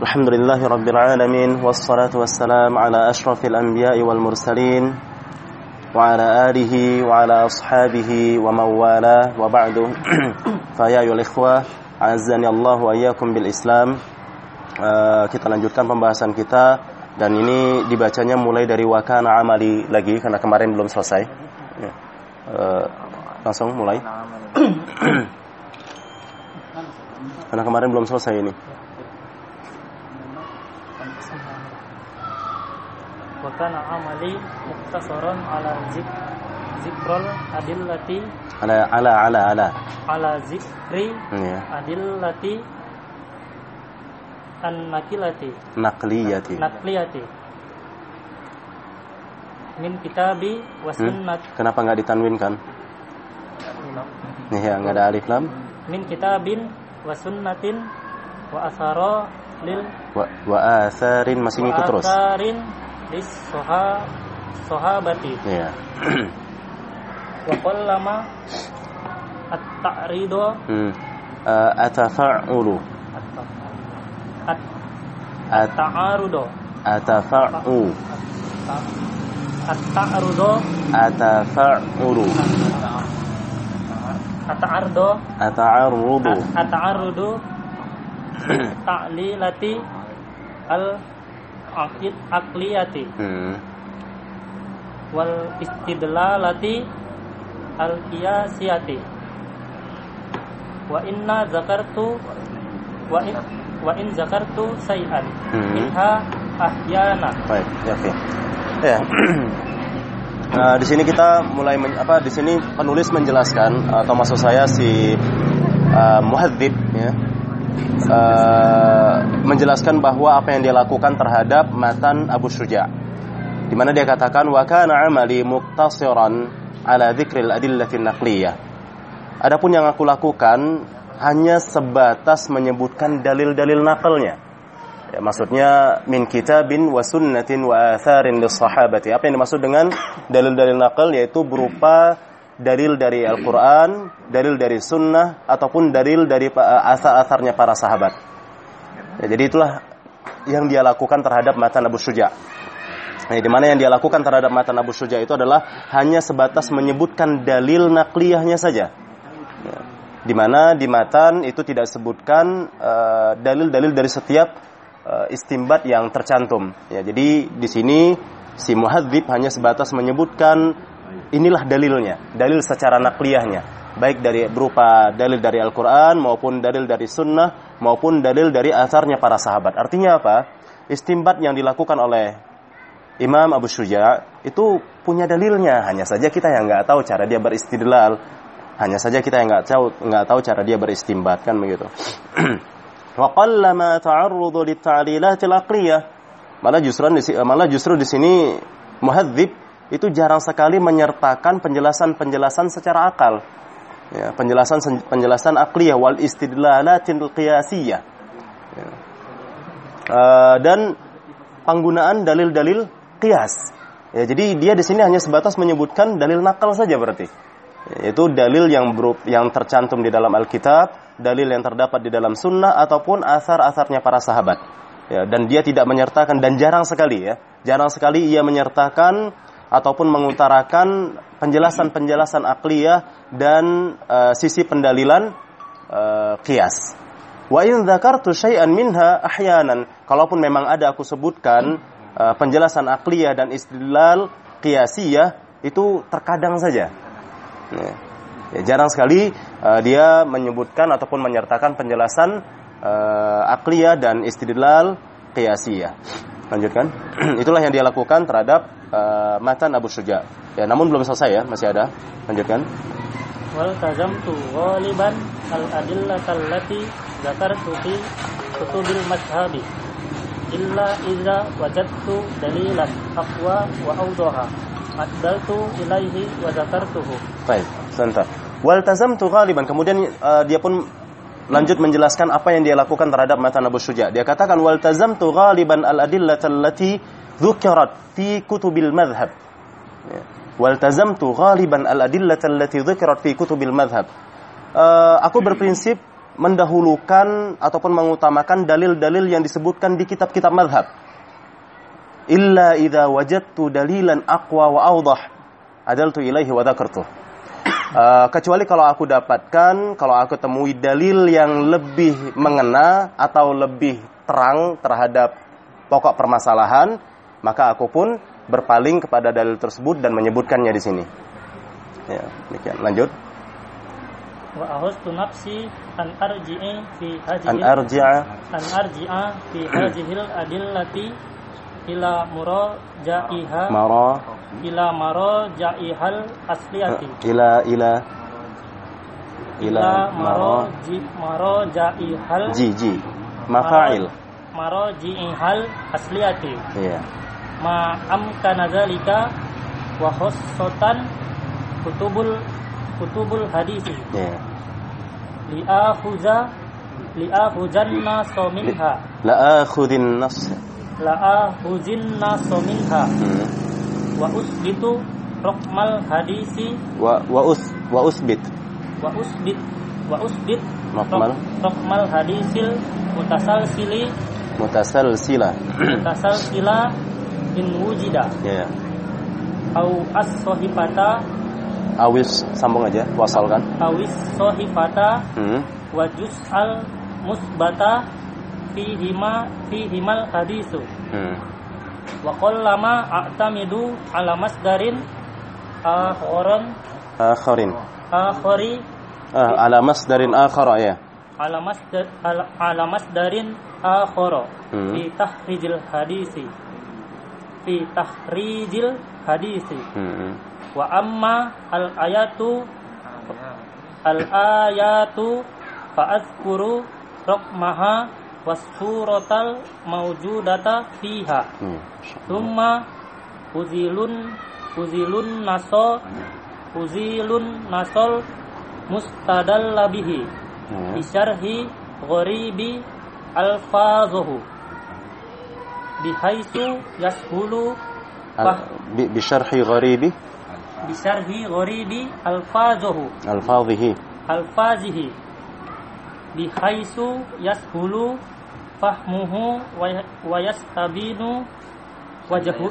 Alhamdulillahi Rabbil Alamin. Wassalatu wassalamu ala ashrafil anbiya'i wal mursalin wa ala alihi wa ala ashabihi wa mawala wa ba'du. Faya ayyuhal ikhwah, a'azzani Allah wa iyyakum bil Islam. Kita lanjutkan pembahasan kita, dan ini dibacanya mulai dari wa kana amali lagi karena kemarin belum selesai. Langsung mulai. Karena kemarin belum selesai ini. Wa kana amali muktasaran ala zikrul adillati ala zikri adillati an-nakilati naqliyati min kitabi wa sunnat. Kenapa enggak ditanwinkan? Nih ya, enggak ada alif lam. Min kitabin wa sunnatin wa asara lil wa atharin, masih ngikut terus. Atharin lis sahabati. Iya. Wa qallama at-ta'ridu atafa'ulu at-ta'arudu atafa'u at-ta'arudu atafa'ulu ata'arrudu ta'lilati al-aqliyati wal istidlalati al-qiyasiyati wa in zakartu say'an minha ahyana. Baik, oke. Ya. Di sini kita mulai di sini penulis menjelaskan, atau maksud saya si muhadzib ya, menjelaskan bahwa apa yang dia lakukan terhadap matan Abu Syuja', di mana dia katakan wa kana amali muqtasiran ala dzikril adillatin naqliyah. Adapun yang aku lakukan hanya sebatas menyebutkan dalil-dalil nakalnya. Ya, maksudnya min kitabin wa sunnatin wa atharin lis sahabati. Apa yang dimaksud dengan dalil-dalil nakal, yaitu berupa dalil dari Al-Qur'an, dalil dari sunnah, ataupun dalil dari asar-asarnya para sahabat. Ya, jadi itulah yang dia lakukan terhadap matan Abu Syuja'. Nah, di mana yang dia lakukan terhadap matan Abu Syuja' itu adalah hanya sebatas menyebutkan dalil nakliyahnya saja. Ya, di mana di matan itu tidak sebutkan dalil-dalil dari setiap istimbat yang tercantum. Ya, jadi di sini si muhadzib hanya sebatas menyebutkan inilah dalilnya, dalil secara nakliyahnya, baik dari berupa dalil dari Al-Qur'an maupun dalil dari sunnah maupun dalil dari asarnya para sahabat. Artinya apa? Istimbat yang dilakukan oleh Imam Abu Syuja' itu punya dalilnya, hanya saja kita yang enggak tahu cara dia beristidlal, hanya saja kita yang enggak tahu cara dia beristimbat, kan begitu. Wa qallama ta'arrudu lit-ta'lilatil aqliyah. Malah justru di sini muhadzib itu jarang sekali menyertakan penjelasan secara akal. Ya, penjelasan aqliyah wal istidlalatil qiyasiyah. Ya. Dan penggunaan dalil-dalil qiyas. Ya, jadi dia di sini hanya sebatas menyebutkan dalil nakal saja berarti. Yaitu dalil yang tercantum di dalam Alkitab, dalil yang terdapat di dalam sunnah, ataupun asar-asarnya para sahabat. Ya, dan dia tidak menyertakan, dan jarang sekali ia menyertakan ataupun mengutarakan penjelasan akliyah dan sisi pendalilan qiyas. Wa in dzakartu syai'an minha ahyanan, kalaupun memang ada aku sebutkan penjelasan akliyah dan istidlal qiyasiyah, itu terkadang saja. Ya, jarang sekali dia menyebutkan ataupun menyertakan penjelasan akliyah dan istidlal qiyasiyah. Lanjutkan. Itulah yang dia lakukan terhadap matan Abu Syuja'. Ya, namun belum selesai ya, masih ada. Lanjutkan. Wal tazamtu ghaliban al-adillatal lati dzakartu fi kutubil madhhabi illa idza wajadtu dalilan aqwa wa awdaha adaltu ilaihi wa dzakartuhu. Baik, sebentar. Wal tazamtu ghaliban, kemudian dia pun lanjut menjelaskan apa yang dia lakukan terhadap matan Abu Syuja'. Dia katakan wal tazamtu ghaliban al-adillatal lati dzukirat fi kutubil madhhab. Ya. Wal tazamtu ghaliban al-adillatal lati dzukirat fi kutubil madhhab. Aku berprinsip mendahulukan ataupun mengutamakan dalil-dalil yang disebutkan di kitab-kitab mazhab. Illa idza wajadtu dalilan aqwa wa awdah adaltu ilaihi wa dzakartuh. Kecuali kalau aku dapatkan, kalau aku temui dalil yang lebih mengena atau lebih terang terhadap pokok permasalahan, maka aku pun berpaling kepada dalil tersebut dan menyebutkannya di sini. Ya, demikian. Lanjut. Wa ahadtu nafsi an arji'a fi hadhil adillati ila maraja'ihal asliyati ila maraja'ihal maraja'ihal asliyati. Iya. Ma amkana zalika wa khassatan kutubul hadis. Yeah. Li'akhuzanna minha. La'akhuzin nas minha. Wa usbitu raqmal hadisi wa usbit raqmal hadisil mutasalsila in wujida. Yeah. Au as-sahifata awis, sambung aja, wasalkan. Awis sahifata wa juz'al musbata fihimal hadisu. Wa qallama a'tamidu ala masdarin akharin ala masdarin akhara, ya. Ala masdarin akhara fi tahrijil hadisi. Wa amma al-ayatu fa'azkuru raqmaha was-suratal mawjudata fiha. Thumma uzilun nasol mustadalla bihi bisyarhi gharibi alfazuhu bihaisu yashulu bisyarhi gharibi alfazihi bihaisu yashulu fahmuhu wa yastabinu wajhu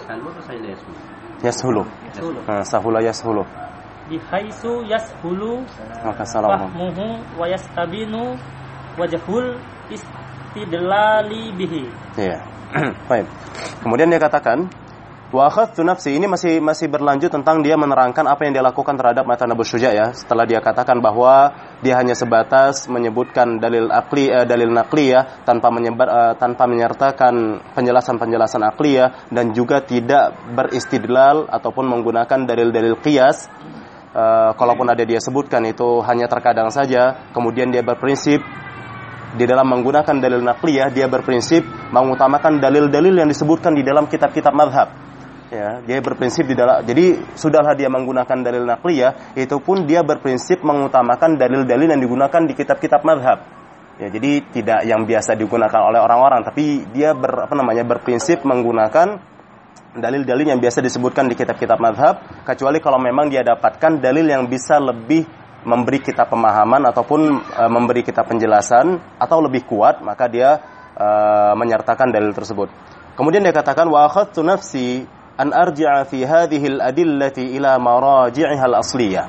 sahula yashulu bihaisu yashulu maka salam fahmuhu wa yastabinu wajhul istidlali bihi. Iya. Baik. Kemudian dia katakan wa akhadtu nafsi, ini masih berlanjut tentang dia menerangkan apa yang dia lakukan terhadap matan Abu Syuja', ya. Setelah dia katakan bahwa dia hanya sebatas menyebutkan dalil naqliyah tanpa menyertakan penjelasan aqliyah dan juga tidak beristidlal ataupun menggunakan dalil-dalil qiyas. Kalaupun ada dia sebutkan itu hanya terkadang saja. Kemudian dia berprinsip di dalam menggunakan dalil naqliyah, dia berprinsip mengutamakan dalil-dalil yang disebutkan di dalam kitab-kitab mazhab. Ya, dia berprinsip di dalam, jadi sudahlah dia menggunakan dalil naqliyah, itu pun dia berprinsip mengutamakan dalil-dalil yang digunakan di kitab-kitab mazhab. Ya, jadi tidak yang biasa digunakan oleh orang-orang, tapi dia berprinsip menggunakan dalil-dalil yang biasa disebutkan di kitab-kitab mazhab, kecuali kalau memang dia dapatkan dalil yang bisa lebih memberi kita pemahaman ataupun memberi kita penjelasan atau lebih kuat, maka dia menyertakan dalil tersebut. Kemudian dia katakan wa akhadtu nafsi an arji'a fi hadhihi al-adillati ila maraji'iha al-asliyah.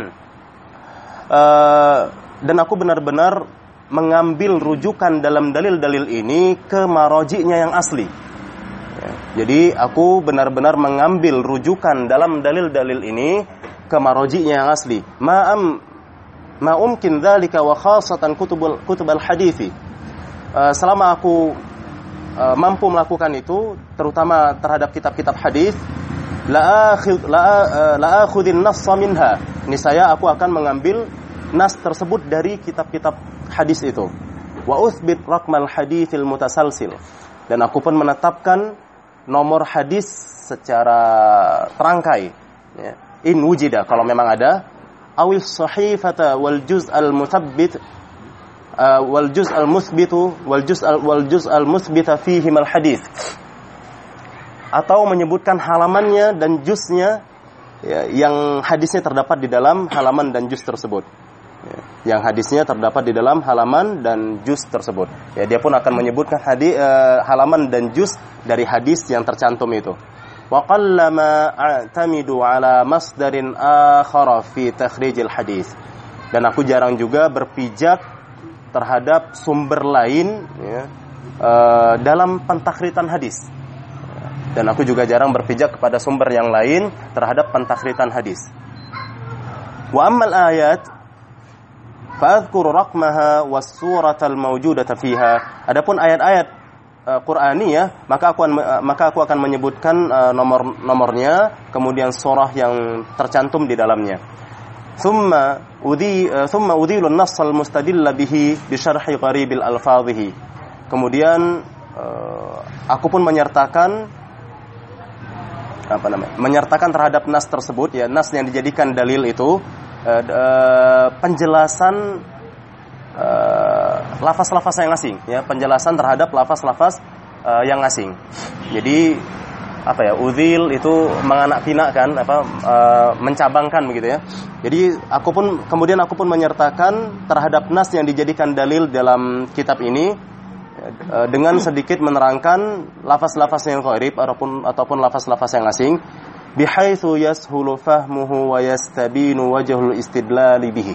Dan aku benar-benar mengambil rujukan dalam dalil-dalil ini ke maraji'nya yang asli. Jadi aku benar-benar mengambil rujukan dalam dalil-dalil ini ke maraji'nya yang asli. Ma umkin dzalika wa khassatan kutub al-hadithi. Selama aku mampu melakukan itu, terutama terhadap kitab-kitab hadis, la akhudhin nassa minha. Niscaya aku akan mengambil nas tersebut dari kitab-kitab hadis itu. Wa uthbit raqmal hadithil mutasalsil. Dan aku pun menetapkan nomor hadis secara terangkai, ya. In wujida, kalau memang ada, awis sahifata wal juz al muthabbit wal juz al musbitu wal juz al musbita fihi al hadis, atau menyebutkan halamannya dan juznya, ya, yang hadisnya terdapat di dalam halaman dan juz tersebut. yang hadisnya terdapat di dalam halaman dan juz tersebut. Ya, dia pun akan menyebutkan halaman dan juz dari hadis yang tercantum itu. Wa qallama a'tamidu ala masdarin akhar fi takhrijil hadis. Dan aku jarang juga berpijak terhadap sumber lain, ya, dalam pentakhritan hadis. Dan aku juga jarang berpijak kepada sumber yang lain terhadap pentakhritan hadis. Wa ammal ayat fa'adhkuru raqmaha was-suratal mawjudata fiha. Adapun ayat-ayat Qur'aniyah, maka aku akan menyebutkan nomornya, kemudian surah yang tercantum di dalamnya. Thumma udhilu an-nass al-mustadilla bihi bi syarhi qaribil alfadhihi. Kemudian aku pun menyertakan terhadap nas tersebut, ya, nas yang dijadikan dalil itu, penjelasan lafaz-lafaz yang asing, ya, penjelasan terhadap lafaz-lafaz yang asing. Jadi udhil itu menganak-pinakkan, mencabangkan begitu, ya. Jadi aku pun menyertakan terhadap nas yang dijadikan dalil dalam kitab ini, dengan sedikit menerangkan lafaz-lafaz yang ghaib ataupun lafaz-lafaz yang asing, bihaitsu yashulu fahmuhu wa yastabinu wajhul istidlal bihi,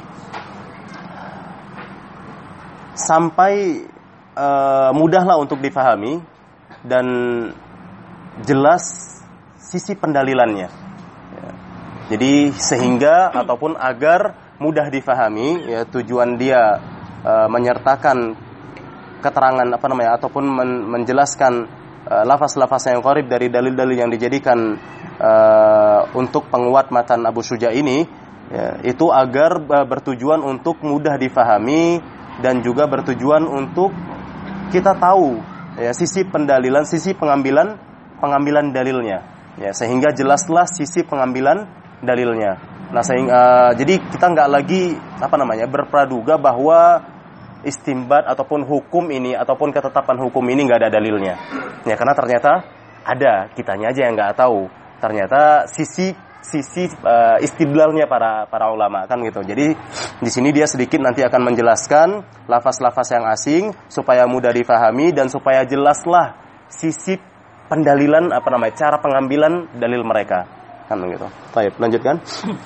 sampai mudahlah untuk difahami dan jelas sisi pendalilannya. Jadi sehingga ataupun agar mudah difahami, ya, tujuan dia menyertakan keterangan ataupun menjelaskan lafaz-lafaz yang qarib dari dalil-dalil yang dijadikan untuk penguat matan Abu Syuja ini, ya, itu agar bertujuan untuk mudah difahami dan juga bertujuan untuk kita tahu, ya, sisi pendalilan, sisi pengambilan dalilnya, ya, sehingga jelaslah sisi pengambilan dalilnya. Nah, jadi kita nggak lagi berpraduga bahwa istimbat ataupun hukum ini ataupun ketetapan hukum ini nggak ada dalilnya, ya, karena ternyata ada, kitanya aja yang nggak tahu ternyata sisi istidlalnya para ulama, kan gitu. Jadi di sini dia sedikit nanti akan menjelaskan lafaz-lafaz yang asing supaya mudah difahami dan supaya jelaslah sisi pendalilan cara pengambilan dalil mereka, kan gitu. Baik, lanjutkan.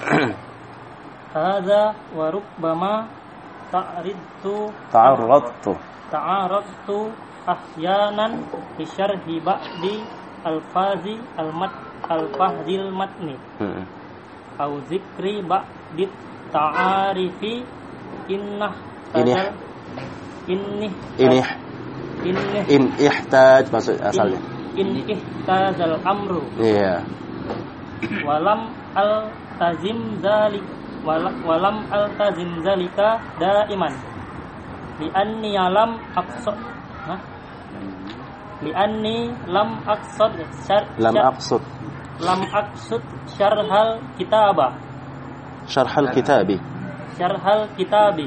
Hadza wa rubbama ta'arradtu ahyanan bi syarhi ba'di alfazi al-fahdil matni au zikri ba'di ta'arifi in ihtaj maksud asalnya in ihtajal amru, iya, walam altazim zalika daiman li'anni lam aqsud syarhal kitabi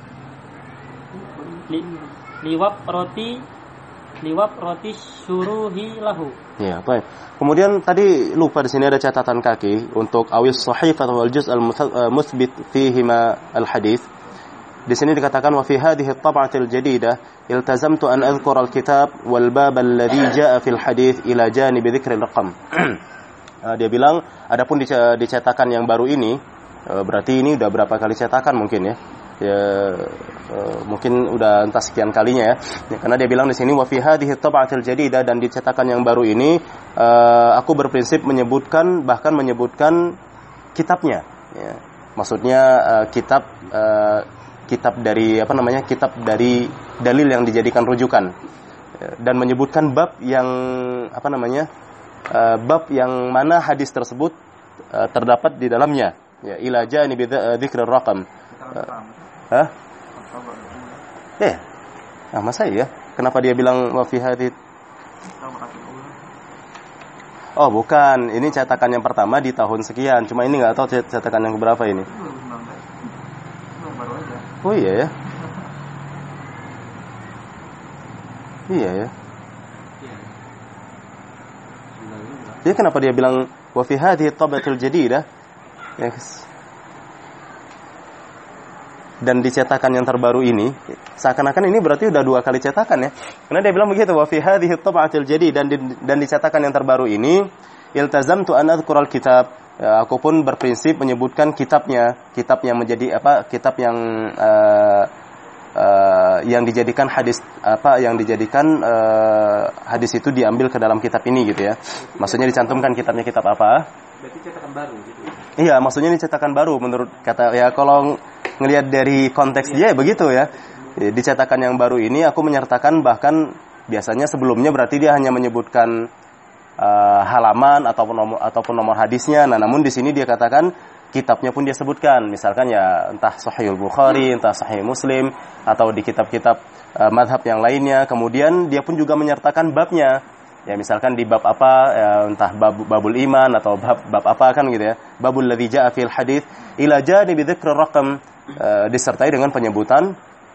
liwaqrati syuruhi lahu. Ya, baik. Kemudian tadi lupa di sini ada catatan kaki untuk awis sahifah wal juz' al-muthbit fihi ma al-hadits. Di sini dikatakan wa fi hadhihi at-tab'ah al-jadidah iltazamtu an adhkura al-kitab wal bab alladhi jaa'a fil hadits ila janib dzikr al-raqam. Dia bilang adapun di cetakan yang baru ini, berarti ini udah berapa kali cetakan mungkin, ya. Mungkin udah entah sekian kalinya, ya. Karena dia bilang di sini wa fi hadhihi at-tab'ah al-jadidah, dan di cetakan yang baru ini aku berprinsip menyebutkan kitabnya, ya. Maksudnya kitab dari kitab dari dalil yang dijadikan rujukan, dan menyebutkan bab yang bab yang mana hadis tersebut terdapat di dalamnya, ya, ila janibi dzikr ar-raqam. Masa ya? Kenapa dia bilang wa fi hadith? Oh, bukan. Ini cetakan yang pertama di tahun sekian. Cuma ini nggak tahu cetakan yang berapa ini. Oh iya ya. Iya ya. Jadi kenapa dia bilang wa fi hadhihi at-tab'atul jadidah? Yes. dan di cetakan yang terbaru ini, seakan-akan ini berarti udah 2 kali cetakan ya. Karena dia bilang begitu, wa fi hadhihi at-tab'atil jadid, dan di cetakan yang terbaru ini, iltazamtu an adhkural kitab, aku pun berprinsip menyebutkan kitabnya, kitab yang menjadi apa? Kitab yang dijadikan hadis hadis itu diambil ke dalam kitab ini gitu ya. Maksudnya dicantumkan kitabnya kitab apa? Berarti cetakan baru gitu. Iya, maksudnya ini cetakan baru menurut kata ya, kalau ngelihat dari konteks dia ya begitu ya. Di cetakan yang baru ini aku menyertakan, bahkan biasanya sebelumnya berarti dia hanya menyebutkan halaman ataupun nomor hadisnya. Nah, namun di sini dia katakan kitabnya pun dia sebutkan. Misalkan ya entah Sahih Bukhari, entah Sahih Muslim, atau di kitab-kitab madhab yang lainnya. Kemudian dia pun juga menyertakan babnya. Ya misalkan di bab apa, ya, entah babul iman atau bab apa kan gitu ya. Babul ladzi jaa fil hadits ila janibi dzikr raqam, disertai dengan penyebutan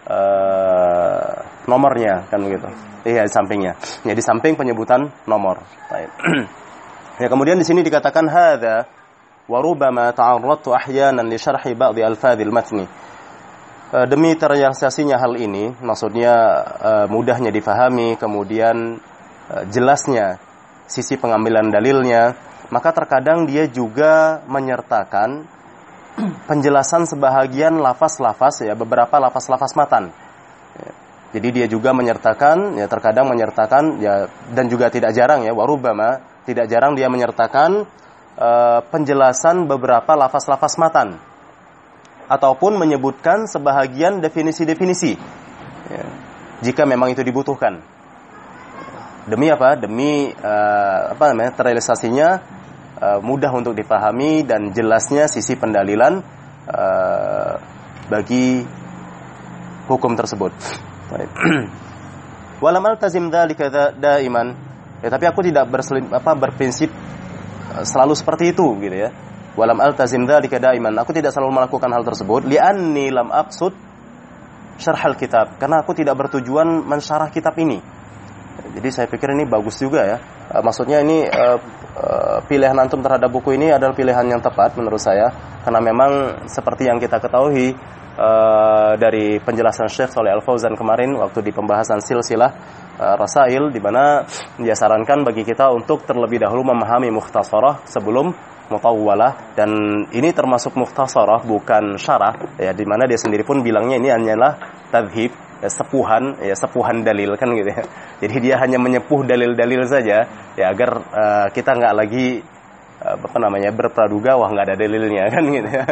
nomornya kan begitu. Iya, di sampingnya. Ya di samping penyebutan nomor. Baik. Ya kemudian di sini dikatakan hadza wa rubbama ta'arradtu ahyanan li syarhi ba'd alfadhil matni. Demi terrealisasinya hal ini, maksudnya mudahnya difahami, kemudian jelasnya sisi pengambilan dalilnya, maka terkadang dia juga menyertakan penjelasan sebahagian lafaz-lafaz ya, beberapa lafaz-lafaz matan. Ya, jadi dia juga menyertakan ya, terkadang menyertakan ya, dan juga tidak jarang ya, warubama tidak jarang dia menyertakan penjelasan beberapa lafaz-lafaz matan ataupun menyebutkan sebahagian definisi-definisi ya, jika memang itu dibutuhkan. Demi apa? Demi terrealisasinya mudah untuk dipahami dan jelasnya sisi pendalilan bagi hukum tersebut. Walam altazim dzalika daiman. Ya, tapi aku tidak berprinsip selalu seperti itu gitu ya. Walam altazim dzalika daiman. Aku tidak selalu melakukan hal tersebut li'anni lam aqsud syarhal kitab, karena aku tidak bertujuan mensyarah kitab ini. Jadi saya pikir ini bagus juga ya. Maksudnya ini pilihan antum terhadap buku ini adalah pilihan yang tepat menurut saya, karena memang seperti yang kita ketahui dari penjelasan Syekh Shalih Al-Fauzan kemarin waktu di pembahasan silsilah Rasail, di mana dia sarankan bagi kita untuk terlebih dahulu memahami mukhtasarah sebelum mutawwalah, dan ini termasuk mukhtasarah bukan syarah ya, di mana dia sendiri pun bilangnya ini hanyalah tadhib, ya, sepuhan dalil kan gitu ya. Jadi dia hanya menyepuh dalil-dalil saja ya, agar kita nggak lagi berpraduga wah nggak ada dalilnya kan gitu ya.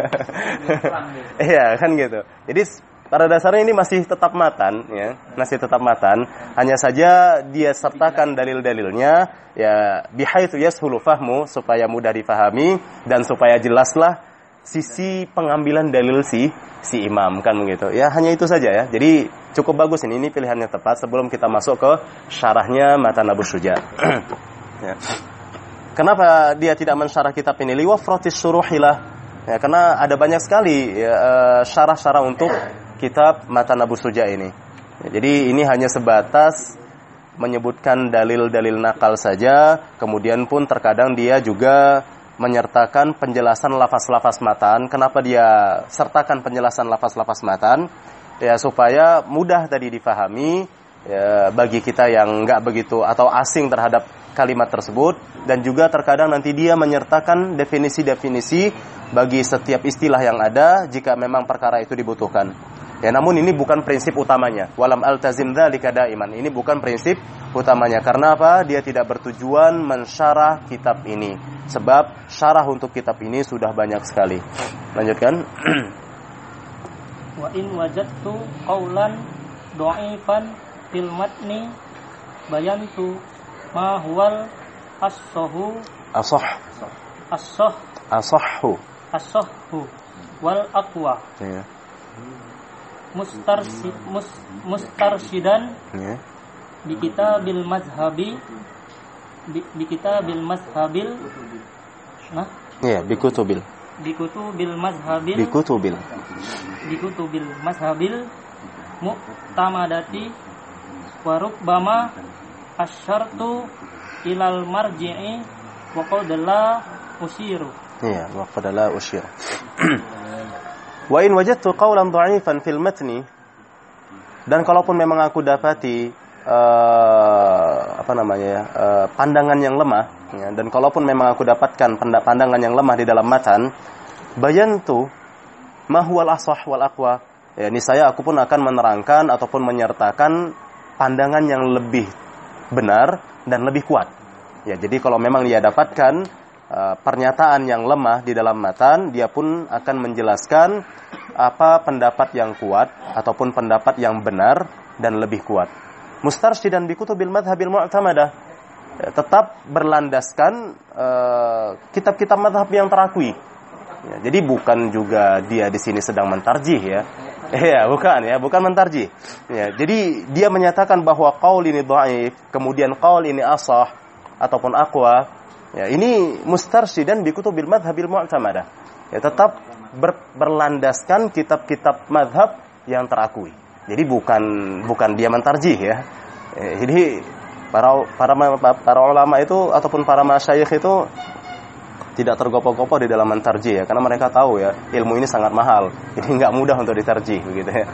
Iya kan gitu. Jadi pada dasarnya ini masih tetap matan ya, masih tetap matan, hanya saja dia sertakan dalil-dalilnya ya bihaitsu yashulu fahmu, supaya mudah difahami dan supaya jelaslah sisi pengambilan dalil si imam kan begitu. Ya hanya itu saja ya. Jadi cukup bagus ini pilihan yang tepat sebelum kita masuk ke syarahnya Matan Abu Syuja. Ya. Kenapa dia tidak mensyarah kitab ini? Liwafratis syuruhilah. Ya, karena ada banyak sekali ya, syarah-syarah untuk kitab Matan Abu Syuja ini. Ya, jadi ini hanya sebatas menyebutkan dalil-dalil nakal saja. Kemudian pun terkadang dia juga menyertakan penjelasan lafaz-lafaz matan. Kenapa dia sertakan penjelasan lafaz-lafaz matan? Ya supaya mudah tadi difahami ya, bagi kita yang nggak begitu atau asing terhadap kalimat tersebut, dan juga terkadang nanti dia menyertakan definisi-definisi bagi setiap istilah yang ada jika memang perkara itu dibutuhkan. Ya namun ini bukan prinsip utamanya. Walam altazim dzalika daiman. Ini bukan prinsip utamanya. Karena apa? Dia tidak bertujuan mensyarah kitab ini. Sebab syarah untuk kitab ini sudah banyak sekali. Lanjutkan. Wa in wajadtu qaulan dha'ifan fil matni bayantu ma huwal as-sahhu wal aqwa. Ya. Mustarsyidan ya. Bi kitabil mazhabil nah ya bikutubil mazhabil mu'tamadati wa rubbama asyartu ilal marji'i wa qadala usyiru. Iya, wa qadala usyiru. Wa in wajadtu qawlan dha'ifan fil matni, dan kalaupun memang aku dapati pandangan yang lemah, ya, dan kalaupun memang aku dapatkan pandangan yang lemah di dalam matan, bayantu ma huwal ashah wal aqwa, ya, niscaya aku pun akan menerangkan ataupun menyertakan pandangan yang lebih benar dan lebih kuat. Ya, jadi kalau memang dia dapatkan pernyataan yang lemah di dalam matan, dia pun akan menjelaskan apa pendapat yang kuat ataupun pendapat yang benar dan lebih kuat. Mustarsyidan bi kutubil madhhabil mu'tamadah, tetap berlandaskan kitab-kitab madhab yang terakui. Ya, jadi bukan juga dia di sini sedang mentarjih, ya. Ya, bukan mentarjih. Ya, jadi dia menyatakan bahwa qaul ini dhaif, kemudian qaul ini ashah ataupun aqwa. Ya, ini mustarsyidan bi kutubil madhhabil mu'tamadah. Ya, tetap berlandaskan kitab-kitab madhab yang terakui. Jadi bukan dia mentarjih, ya. Jadi para ulama itu ataupun para masyayikh itu tidak tergopoh-gopoh di dalam mentarjih, ya, karena mereka tahu, ya, ilmu ini sangat mahal. Jadi nggak mudah untuk ditarjih, begitu, ya.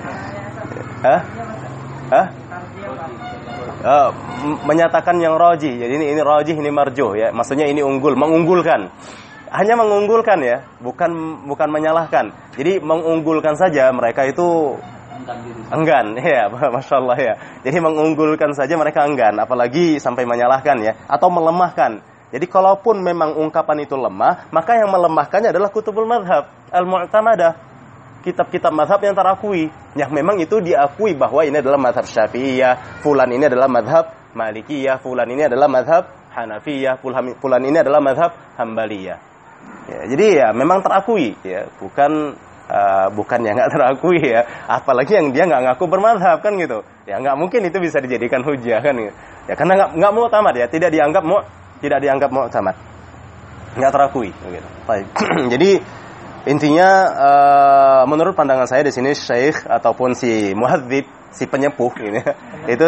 Menyatakan yang rajih. Jadi ini rajih, ini marjuh, ya. Maksudnya ini mengunggulkan. Hanya mengunggulkan, ya, bukan menyalahkan. Jadi mengunggulkan saja, mereka itu enggan, ya, Masya Allah, ya. Jadi mengunggulkan saja mereka enggan, apalagi sampai menyalahkan, ya, atau melemahkan. Jadi kalaupun memang ungkapan itu lemah, maka yang melemahkannya adalah kutubul madhab al-mu'tamadah, kitab-kitab madhab yang terakui, yang memang itu diakui bahwa ini adalah madhab Syafi'iyah, fulan ini adalah madhab Malikiyah, fulan ini adalah madhab Hanafiyah, fulan ini adalah madhab Hambaliyah. Ya, jadi ya memang terakui, ya, bukan yang nggak terakui, ya, apalagi yang dia nggak ngaku bermadhab, kan gitu, ya, nggak mungkin itu bisa dijadikan hujah, kan gitu. Ya, karena nggak mu'tamad, ya, tidak dianggap mu'tamad, nggak terakui, gitu. Baik. Jadi intinya menurut pandangan saya di sini syekh ataupun si muhadzib, si penyepuh ini, itu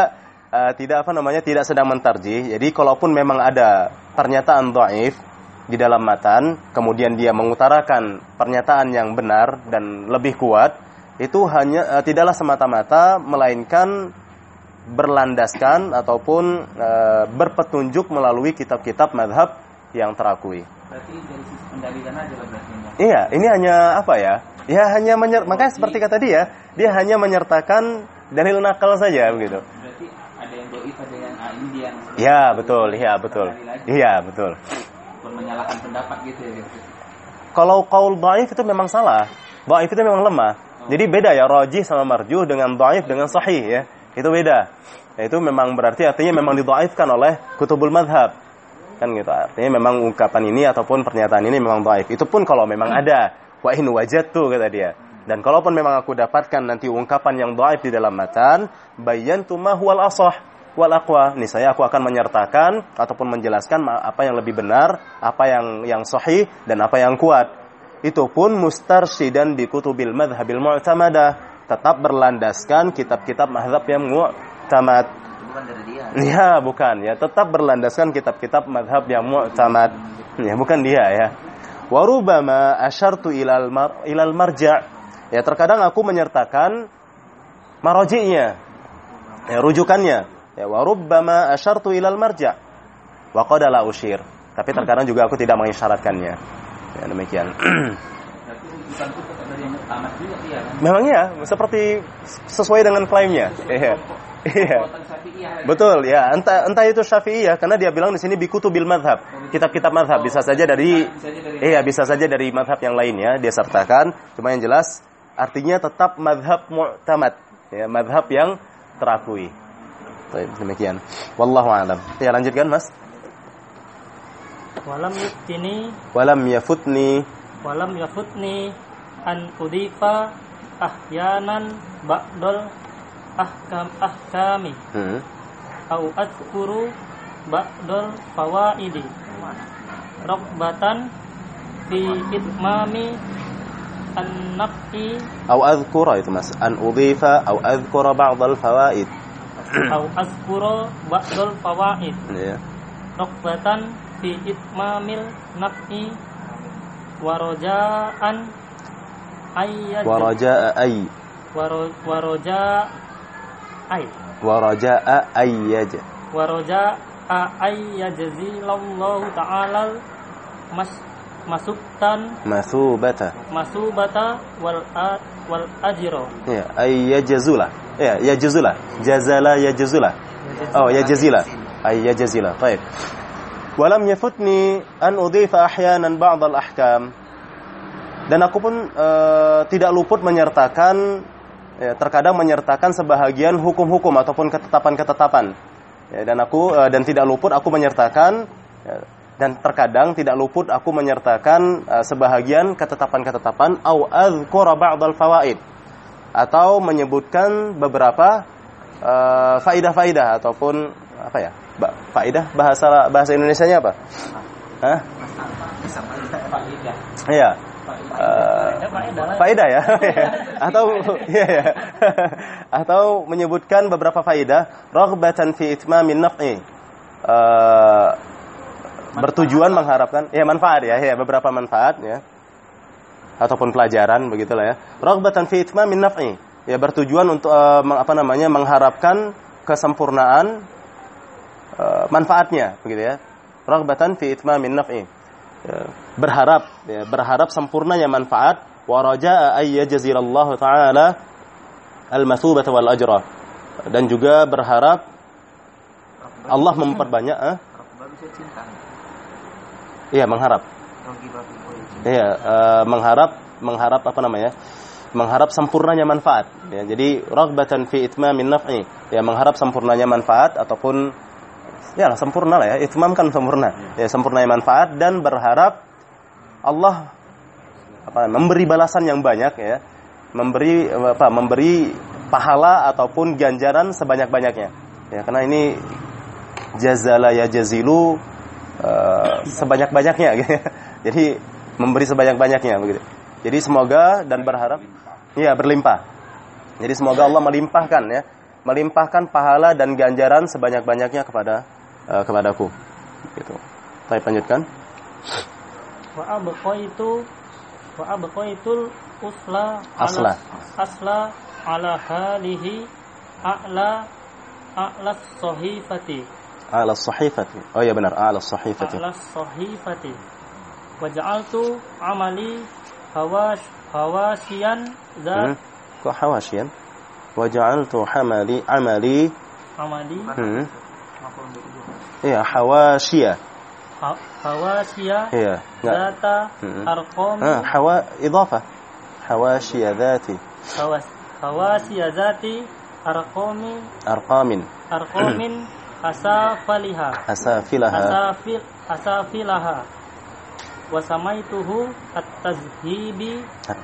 tidak sedang mentarjih. Jadi kalaupun memang ada pernyataan dhaif di dalam matan, kemudian dia mengutarakan pernyataan yang benar dan lebih kuat, itu hanya tidaklah semata-mata melainkan berlandaskan ataupun berpetunjuk melalui kitab-kitab madhab yang terakui. Berarti dari sisi pendalilan aja berarti. Iya, ini hanya apa, ya? Ya hanya makanya seperti kata dia hanya menyertakan dalil nakal saja, begitu. Berarti ada yang dhaif, ada yang ini dia yang. Ya, betul. Iya, betul. Menyalahkan pendapat gitu, ya. Kalau qaul dhaif itu memang salah. Dhaif itu memang lemah. Jadi beda, ya, rajih sama marjuh dengan dhaif dengan sahih, ya. Itu beda. Ya, itu memang berarti artinya memang didhaifkan oleh kutubul madhab. Kan gitu. Artinya memang ungkapan ini ataupun pernyataan ini memang dhaif. Itu pun kalau memang ada. Wa in wajadtu, kata dia. Dan kalaupun memang aku dapatkan nanti ungkapan yang dhaif di dalam matan, bayantu ma huwal ashah wal aqwa, niscaya aku akan menyertakan ataupun menjelaskan apa yang lebih benar, apa yang sahih dan apa yang kuat. Itu pun mustarsyidan bi kutubil madhhabil mu'tamadah, tetap berlandaskan kitab-kitab mazhab yang mu'tamad. Bukan dari dia. Ya, bukan, ya, tetap berlandaskan kitab-kitab mazhab yang mu'tamad. Ya, bukan dia, ya. Wa rubbama asyartu ilal marja'. Ya, terkadang aku menyertakan maraji'nya, ya, rujukannya. Ya, wa rubbama asyartu ilal marja' wa qad la usyir. Tapi terkadang juga aku tidak mengisyaratkannya. Ya, demikian. Berarti rujukan itu tetap dari yang tamat juga, iya kan? Memang ya, seperti sesuai dengan klaimnya. Iya. Iya. Betul, ya. Entah itu Syafi'iyah, karena dia bilang di sini bi kutubil madhab, kitab-kitab madhab, bisa saja dari madhab yang lainnya dia sertakan. Cuma yang jelas artinya tetap madhab mu'tamad, ya, madhab yang terakui. Baik, demikian. Wallahu a'lam. Ya, lanjutkan, Mas. Walam yafutni an udifa ahyanan ba'dal ahkami au adhkuru ba'dal fawaidi rabbatan fi itmami an-naqi au adhkura, itu Mas, an udifa au adhkura ba'dal fawaid au azkura ba'dal fawaid, ya, rabbatan fi itmamil naf'i wa raja'an wa raja'a ay wa raja'a ay wa raja'a ayyaj wa raja'a ayyajzilallahu ta'ala masubata wal ajra. Ya, ayyajzula. Ya, yajzula. Jazala yajzula. Oh, yajzila. Ayyajzila. Baik. Walam yafutni an udhifa ahyanan ba'd al-ahkam. Dan aku pun tidak luput menyertakan terkadang menyertakan sebahagian hukum-hukum ataupun ketetapan-ketetapan. Ya, dan tidak luput aku menyertakan dan terkadang tidak luput aku menyertakan sebahagian ketetapan-ketetapan au adzkura ba'dal fawaid atau menyebutkan beberapa faidah-faidah ataupun apa ya? Faidah bahasa Indonesianya apa? Hah? Iya. Faidah ya. Atau menyebutkan beberapa faidah raghbatan fi itmamin naf'i. Bertujuan mengharapkan manfaat ya beberapa manfaat ya ataupun pelajaran begitulah ya. Raghbatan fi itmamin naf'i, ya bertujuan untuk mengharapkan kesempurnaan manfaatnya begitu ya. Raghbatan fi itmamin naf'i, berharap sempurnanya manfaat. Wa raja'a ay yajzillahu ta'ala al-mathubata wal ajra, dan juga berharap Allah memperbanyak mengharap. Iya, mengharap apa namanya? Mengharap sempurnanya manfaat. Ya, jadi raghbatan fi itmamin naf'i, ya mengharap sempurnanya manfaat ataupun sempurna lah ya. Itmam kan sempurna. Ya, sempurnanya manfaat dan berharap Allah memberi balasan yang banyak ya. Memberi pahala ataupun ganjaran sebanyak-banyaknya. Ya, karena ini jazala yajazilu sebanyak-banyaknya gitu. Jadi memberi sebanyak-banyaknya begitu. Jadi semoga dan berharap berlimpah. Jadi semoga Allah melimpahkan pahala dan ganjaran sebanyak-banyaknya kepadaku. Gitu. Saya lanjutkan. Wa abqaitul asla ala halihi a'la sahifati. Ala sahifati. Oh ya benar, ala sahifati. Ala sahifati. Wa ja'altu amali hawashiyan zat. Kok hawashiyan? Wa ja'altu amali iya, hawashiya. Hawashiya. Iya, zata arqami. Idhafah. Hawashiya dhati. Hawashiya zati arqamin. Asafilaha wa samaituhu at-tadhhiba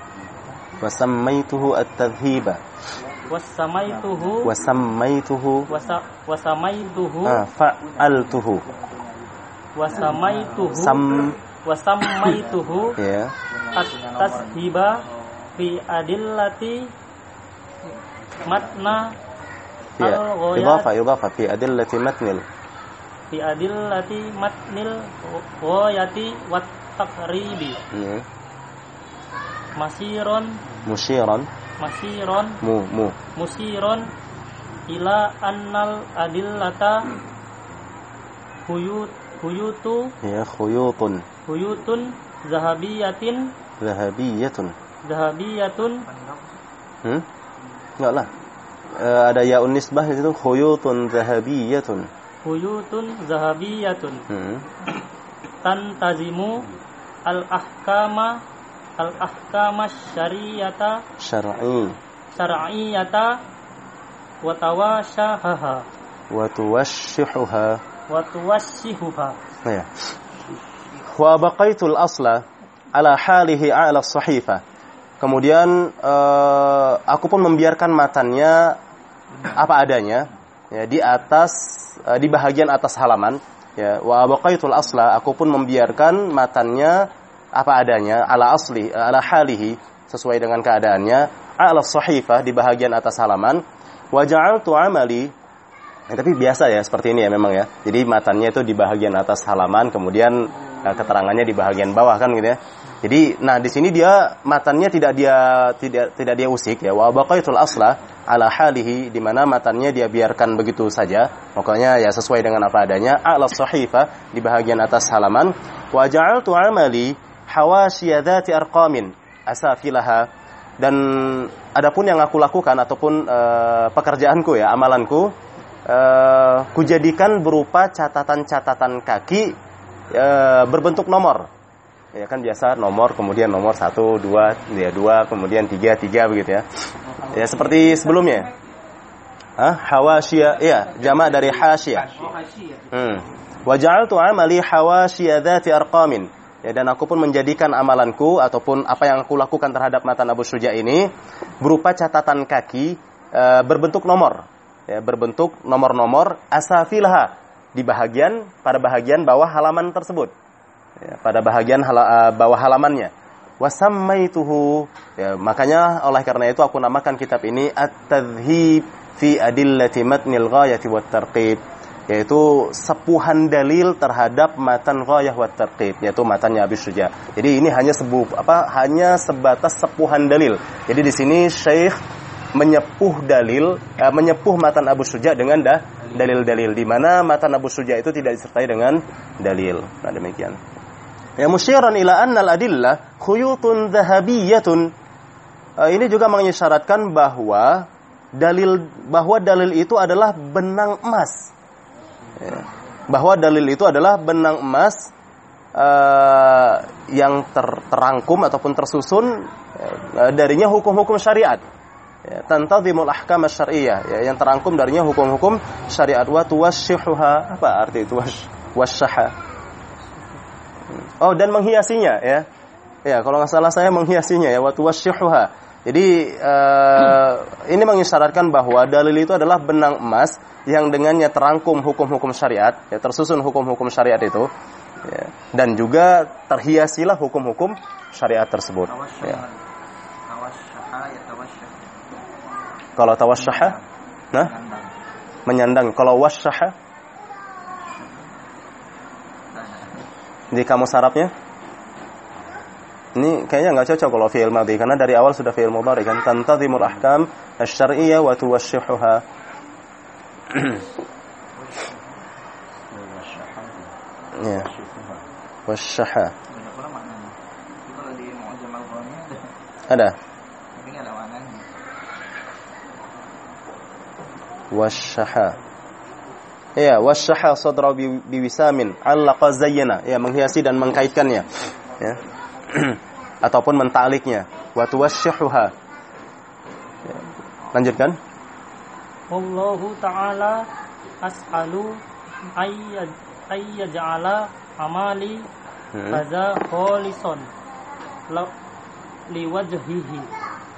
fi adillati matna إضافة في أدلة متن الغاية والتقريب مشيرا إلى أن الأدلة خيوط ذهبية enggak lah. Ada yaun nisbah di situ, khuyutun zahabiyatun. Tantazimu al-ahkama syar'iyyata wa tuwashshihuha. Ya. Wa baqaitul asla ala halihi ala as-sahifah. Kemudian aku pun membiarkan matannya apa adanya ya di bahagian atas halaman ya. Wa baqaitul asla, aku pun membiarkan matannya apa adanya ala halihi, sesuai dengan keadaannya ala sahifah, di bahagian atas halaman. Wa ja'altu amali, tapi biasa ya seperti ini ya memang ya. Jadi matannya itu di bahagian atas halaman, kemudian keterangannya di bahagian bawah kan gitu ya. Jadi, nah di sini dia matannya tidak dia usik ya. Wa baqaitul asla ala halihi, di mana matannya dia biarkan begitu saja. Pokoknya ya sesuai dengan apa adanya. Ala sahifa, di bahagian atas halaman. Wa ja'altu amali hawasyiya dzati arqamin asafilaha. Dan adapun yang aku lakukan ataupun pekerjaanku ya, amalanku, kujadikan berupa catatan-catatan kaki berbentuk nomor. Ya kan biasa nomor, kemudian nomor 1, 2, ya 2, kemudian 3 begitu ya. Ya seperti sebelumnya. Hawasyiya, ya, jamak dari hasyiah. Wa ja'altu 'amali hawasyiya dzati arqamin. Ya, dan aku pun menjadikan amalanku ataupun apa yang aku lakukan terhadap matan Abu Syuja ini berupa catatan kaki berbentuk nomor. Ya, berbentuk nomor-nomor asafilaha pada bahagian bawah halaman tersebut. Ya, pada bahagian bawah halamannya. Wasammaituhu, ya, makanya oleh karena itu aku namakan kitab ini At-Tadhhib fi Adillati Matnil Ghayati wat Tarqib, yaitu sepuhan dalil terhadap matan Ghayah wat Tarqib, yaitu matannya Abi Syuja. Jadi ini hanya sebatas sepuhan dalil. Jadi di sini Syekh menyepuh matan Abu Syuja dengan dalil-dalil, di mana matan Abu Syuja itu tidak disertai dengan dalil. Nah, demikian. Ya, musyiran ila annal adillah khuyutun dhahabiyyatun. Ini juga mengisyaratkan bahwa dalil itu adalah benang emas. Ya, bahwa dalil itu adalah benang emas yang terangkum ataupun tersusun darinya hukum-hukum syariat. Ya, tantazimul ahkam asy-syar'iyyah, ya, yang terangkum darinya hukum-hukum syariat. Wa tuwashshihuha, apa arti itu wasyaha? Oh, dan menghiasinya, ya. Ya, kalau nggak salah saya menghiasinya, ya, wa tuwashshihuha. Jadi ini mengisyaratkan bahwa dalil itu adalah benang emas yang dengannya terangkum hukum-hukum syariat, ya, tersusun hukum-hukum syariat itu, ya, dan juga terhiasilah hukum-hukum syariat tersebut. Ya. Kalau tawasyaha, nah, menyandang. Kalau wasyaha, di kamus Arabnya, ini kayaknya nggak cocok kalau fi'il madhi, karena dari awal sudah fi'il mudhari kan, tantazimul ahkam asy-syar'iyyah wa tuwashshihuha. Ya, wasyaha. Ada. Wasyaha. Ya, wasyaha sadra biwisamin allaqa zayyana, ya, menghiasi dan mengkaitkannya, ya. Ataupun mentakliknya. Wa tuwashshihuha. Ya. Lanjutkan. Wallahu ta'ala as'alu ayyaj'ala amali kaza khalisan liwajhihi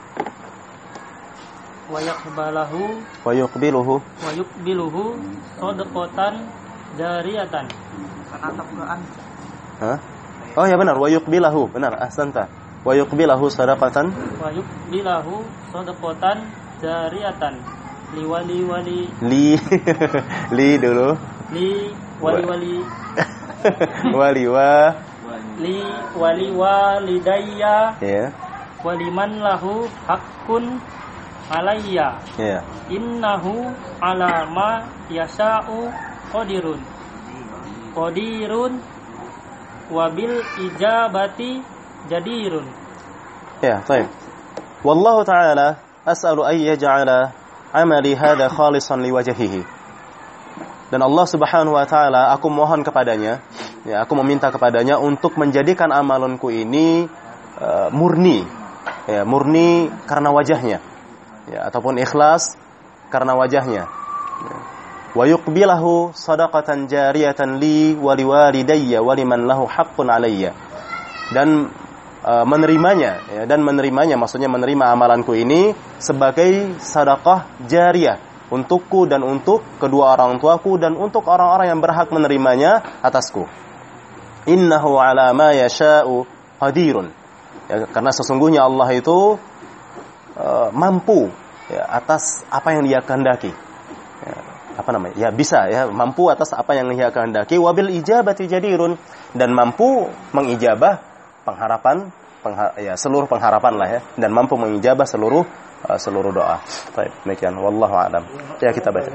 wa yuqbiluhu shadaqatan jariyatan. Oh ya benar, wa yuqbilahu, benar, ahsanta. Wa yuqbilahu shadaqatan jariyatan li dulu wali walidayya, ya, waliman lahu haqqun alayya, ya, innahu ala ma yasha'u qadirun wabil ijabati jadirun. Ya, baik. Wallahu ta'ala as'alu ay yaj'ala amali hadha khalisan liwajhihi. Dan Allah Subhanahu wa taala, aku mohon kepadanya, ya, aku meminta kepadanya untuk menjadikan amalanku ini murni, ya, murni karena wajahnya, ya, ataupun ikhlas karena wajahnya. Ya. Wa yuqbilahu shadaqatan jariyatan li wa liwalidayya wa liman lahu haqqun alayya. Dan menerimanya, ya, dan menerimanya maksudnya menerima amalanku ini sebagai sedekah jariyah untukku dan untuk kedua orang tuaku dan untuk orang-orang yang berhak menerimanya atasku. Innahu ala ma yasha'u qadirun. Ya, karena sesungguhnya Allah itu mampu, ya, atas apa yang Dia kehendaki. Ya, ya, bisa, ya, mampu atas apa yang Dia kehendaki. Wabil ijabati jadirun, dan mampu mengijabah pengharapan, ya seluruh pengharapan lah ya, dan mampu mengijabah seluruh doa. Baik, demikian wallahu a'lam. Ya kita baca.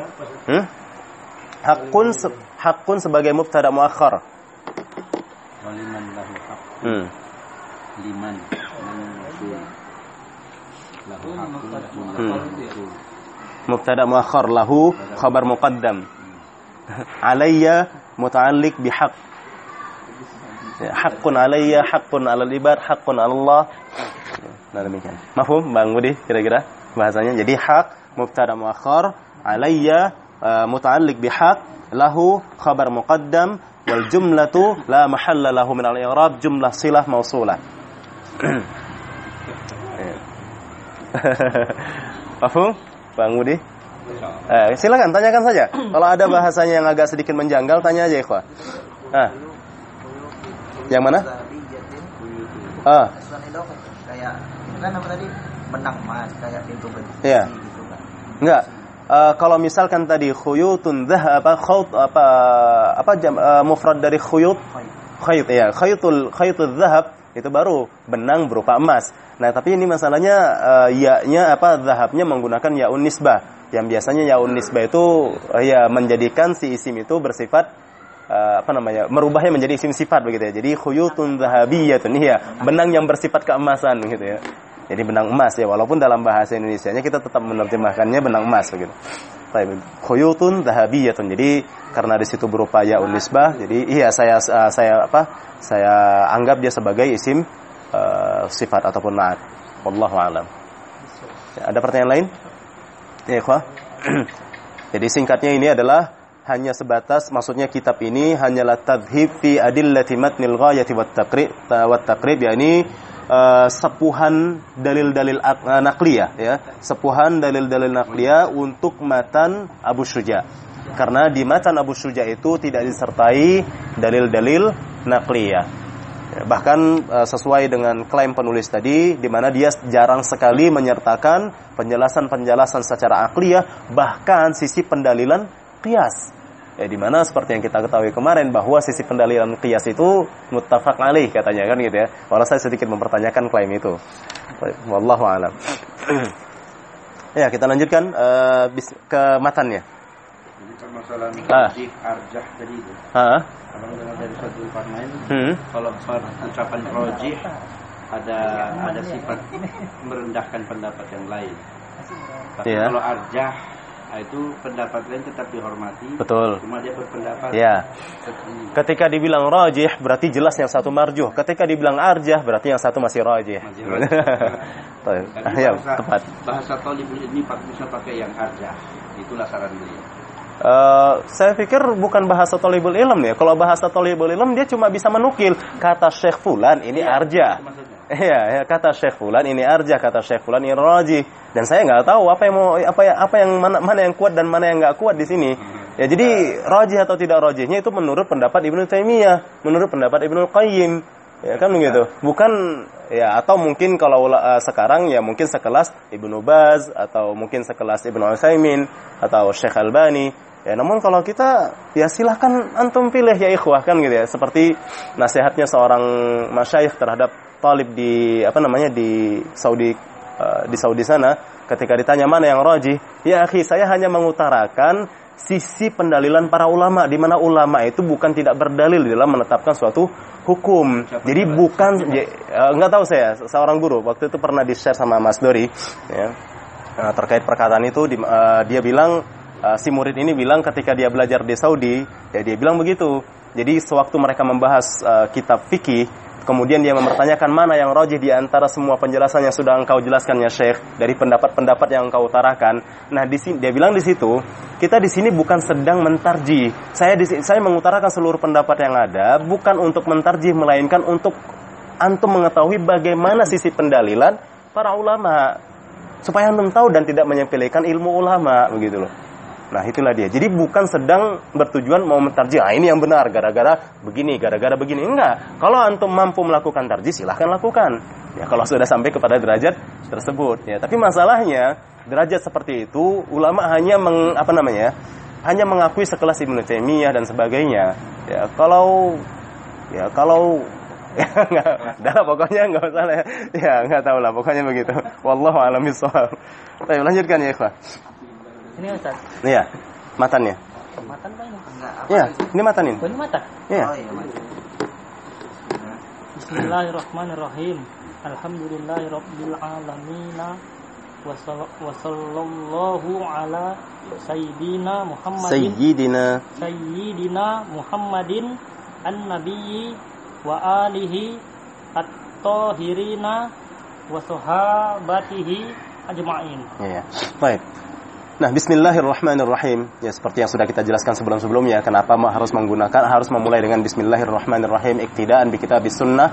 Hakun sebagai mubtada muakhar. Waliman lahu haq. Liman mausul. Lahu hakun. Mubtada muakhar lahu khabar muqaddam. Alayya muta'alliq bihaq. Ya, haqqun alayya, haqqun 'alal ibad, haqqun 'ala Allah. Nah demikian. Mafhum Bang Budi kira-kira bahasanya? Jadi hak mubtada muakhar, alayya muta'alliq bihaq, lahu khabar muqaddam, wal jumlatu la mahalla lahu min al-i'rab, jumlah silah mausulah. Mafhum Bang Budi? Silakan tanyakan saja. Kalau ada bahasanya yang agak sedikit menjanggal, tanya aja ikhwah. Yang mana? Kayak itu kan apa tadi? Benang emas, kayak pintu besi gitu kan. Enggak. Kalau misalkan tadi khuyutun dhahab mufrad dari khuyut? Khayt ya. Khaytul dhahab itu baru benang berupa emas. Nah, tapi ini masalahnya ya-nya dhahabnya menggunakan yaun nisbah. Yang biasanya yaun nisbah itu ya menjadikan si isim itu bersifat merubahnya menjadi isim sifat begitu ya. Jadi khuyutun dhahabiyatun ya, benang yang bersifat keemasan begitu ya. Jadi benang emas ya, walaupun dalam bahasa Indonesianya kita tetap menerjemahkannya benang emas begitu. Baik, khuyutun dhahabiyatun. Jadi karena di situ berupa yaun nisbah, jadi iya saya anggap dia sebagai isim sifat ataupun na'at. Wallahu a'lam. Ya, ada pertanyaan lain? Ya, ikhwah. Jadi singkatnya ini adalah hanya sebatas, maksudnya kitab ini hanyalah tadhib fi adillati matnil ghayati wat taqrib, yakni sepuhan dalil-dalil naqliyah ya, sepuhan dalil-dalil naqliyah untuk matan Abu Syuja. Karena di matan Abu Syuja itu tidak disertai dalil-dalil naqliyah. Bahkan sesuai dengan klaim penulis tadi, di mana dia jarang sekali menyertakan penjelasan-penjelasan secara akliyah, bahkan sisi pendalilan qiyas. Di mana seperti yang kita ketahui kemarin bahwa sisi pendalilan qiyas itu muttafaq alaih katanya kan gitu ya. Walau saya sedikit mempertanyakan klaim itu. Wallahu a'lam. Ya, kita lanjutkan ke matannya. Jadi permasalahan tarjih arjah tadi itu. Kalau dari satu Farmain, kalau ucapan rojih ada sifat merendahkan pendapat yang lain. Tapi kalau arjah itu pendapat lain tetap dihormati. Betul. Cuma dia berpendapat. Ya. Ketika dibilang rajih berarti jelas yang satu marjuh. Ketika dibilang arjah berarti yang satu masih rajih. Ya, tepat. Bahasa thalibul ilmi bisa pakai yang arjah. Itulah saran beliau. Saya pikir bukan bahasa thalibul ilm ya. Kalau bahasa thalibul ilm dia cuma bisa menukil kata Syekh Fulan ini arjah. Iya, kata Syekh Fulan ini arjah, kata Syekh Fulan ini rajih. Dan saya nggak tahu apa yang mana yang kuat dan mana yang nggak kuat di sini. Ya, jadi rajih atau tidak rajihnya itu menurut pendapat Ibnu Taimiyah, menurut pendapat Ibnu Qayyim. Ya kan begitu. Bukan ya, atau mungkin kalau sekarang ya mungkin sekelas Ibnu Baz atau mungkin sekelas Ibnu Utsaimin atau Syekh Albani. Ya, namun kalau kita ya silahkan antum pilih ya ikhwah kan gitu ya. Seperti nasihatnya seorang masyayikh terhadap talib di di Saudi sana, ketika ditanya mana yang rajih, ya akhi, saya hanya mengutarakan sisi pendalilan para ulama, di mana ulama itu bukan tidak berdalil dalam menetapkan suatu hukum. Jadi bukan nggak tahu, saya seorang guru waktu itu pernah di-share sama Mas Dori ya, terkait perkataan itu dia bilang, si murid ini bilang ketika dia belajar di Saudi, ya dia bilang begitu. Jadi sewaktu mereka membahas kitab fikih, kemudian dia mempertanyakan mana yang rajih di antara semua penjelasan yang sudah engkau jelaskan ya Syekh, dari pendapat-pendapat yang engkau utarakan. Nah, di sini dia bilang, di situ kita di sini bukan sedang mentarjih. Saya mengutarakan seluruh pendapat yang ada bukan untuk mentarjih, melainkan untuk antum mengetahui bagaimana sisi pendalilan para ulama, supaya antum tahu dan tidak menyepelekan ilmu ulama begitu loh. Nah, itulah dia. Jadi bukan sedang bertujuan mau mentarjih, ini yang benar gara-gara begini, gara-gara begini. Enggak. Kalau antum mampu melakukan tarjih, silahkan lakukan. Ya, kalau sudah sampai kepada derajat tersebut. Ya, tapi masalahnya derajat seperti itu ulama hanya hanya mengakui sekelas Ibnu Taimiyah dan sebagainya. Ya, kalau Dah pokoknya enggak usah lah. Ya, enggak tahu lah, pokoknya begitu. Wallahu a'lam bishawab. Baik, lanjutkan ya, ikhwan. Ini Ustaz. Iya, matannya. Matan apa ini? Iya, ini matan ini. Oh, ini matan. Iya. Oh iya, matan. Bismillahirrahmanirrahim. Alhamdulillahirabbil alamin. Wa sallallahu ala sayyidina Muhammadin an-nabiyyi wa alihi at-tahirina wa sahabatihi ajma'in. Iya. Baik. Nah, bismillahirrahmanirrahim. Ya, seperti yang sudah kita jelaskan sebelum-sebelumnya, kenapa harus memulai dengan bismillahirrahmanirrahim, iktidaan bi kitabis sunnah,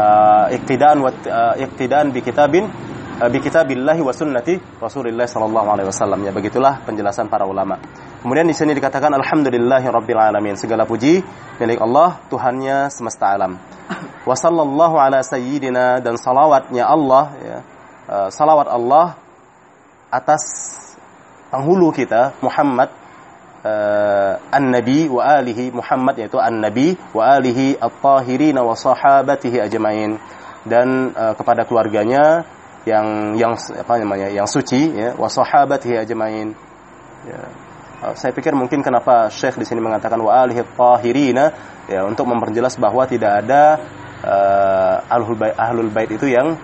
iktidaan bi kitabillahi wa sunnati Rasulillah sallallahu alaihi wasallam. Ya, begitulah penjelasan para ulama. Kemudian di sini dikatakan alhamdulillahirabbil alamin. Segala puji milik Allah, Tuhannya semesta alam. Wa sallallahu ala sayyidina, dan salawatnya Allah, ya, salawat Allah atas penghulu kita Muhammad, an-nabi wa alihi, Muhammad yaitu an-nabi wa alihi at-tahirin wa sahabatihi ajmain, dan kepada keluarganya yang suci, ya, wa sahabatihi ajmain. Ya. Saya pikir mungkin kenapa Syekh di sini mengatakan wa alihi at-tahirin, ya, untuk memperjelas bahwa tidak ada ahlul bait itu yang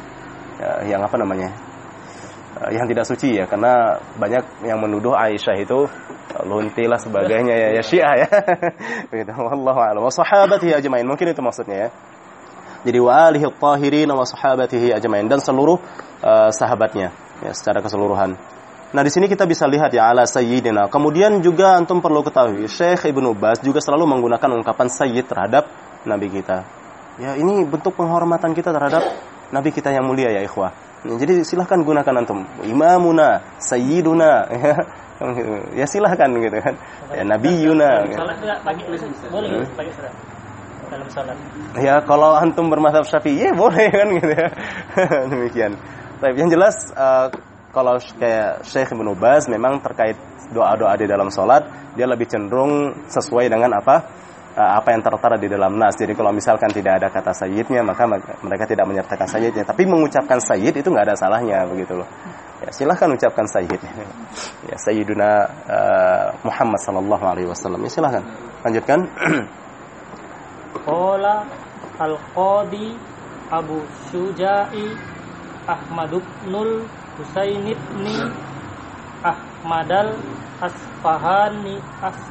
yang tidak suci, ya, karena banyak yang menuduh Aisyah itu luntilah sebagainya, ya Syiah, ya. Begitu. Wallahu a'lam. Wa sahabatihi ajmain, mungkin itu maksudnya, ya. Jadi wa alihi at-tahirin wa sahabatihi ajmain, dan seluruh sahabatnya, ya, secara keseluruhan. Nah, di sini kita bisa lihat, ya, ala sayyidina. Kemudian juga antum perlu ketahui, Syekh Ibnu Baz juga selalu menggunakan ungkapan sayyid terhadap nabi kita. Ya, ini bentuk penghormatan kita terhadap nabi kita yang mulia, ya ikhwah. Jadi silahkan gunakan antum imamuna, sayyiduna, ya silahkan gitu kan, ya nabiyuna. Boleh pakai salat dalam salat. Ya kalau antum bermadzhab Syafi'i, ya boleh kan gitu, ya. Demikian. Tapi yang jelas kalau kayak Syekh Ibnu Baz memang terkait doa-doa di dalam salat, dia lebih cenderung sesuai dengan apa yang tertera di dalam nas. Jadi kalau misalkan tidak ada kata sayyidnya, maka mereka tidak menyertakan sayyidnya. Tapi mengucapkan sayyid itu nggak ada salahnya, begitu loh. Ya, silahkan ucapkan sayyid. Ya, sayyiduna Muhammad sallallahu alaihi wasallam. Ya, silahkan. Lanjutkan. Qala al-Qadi Abu Syuja'i Ahmad ibnul Husain ibn Ahmadal Asfahani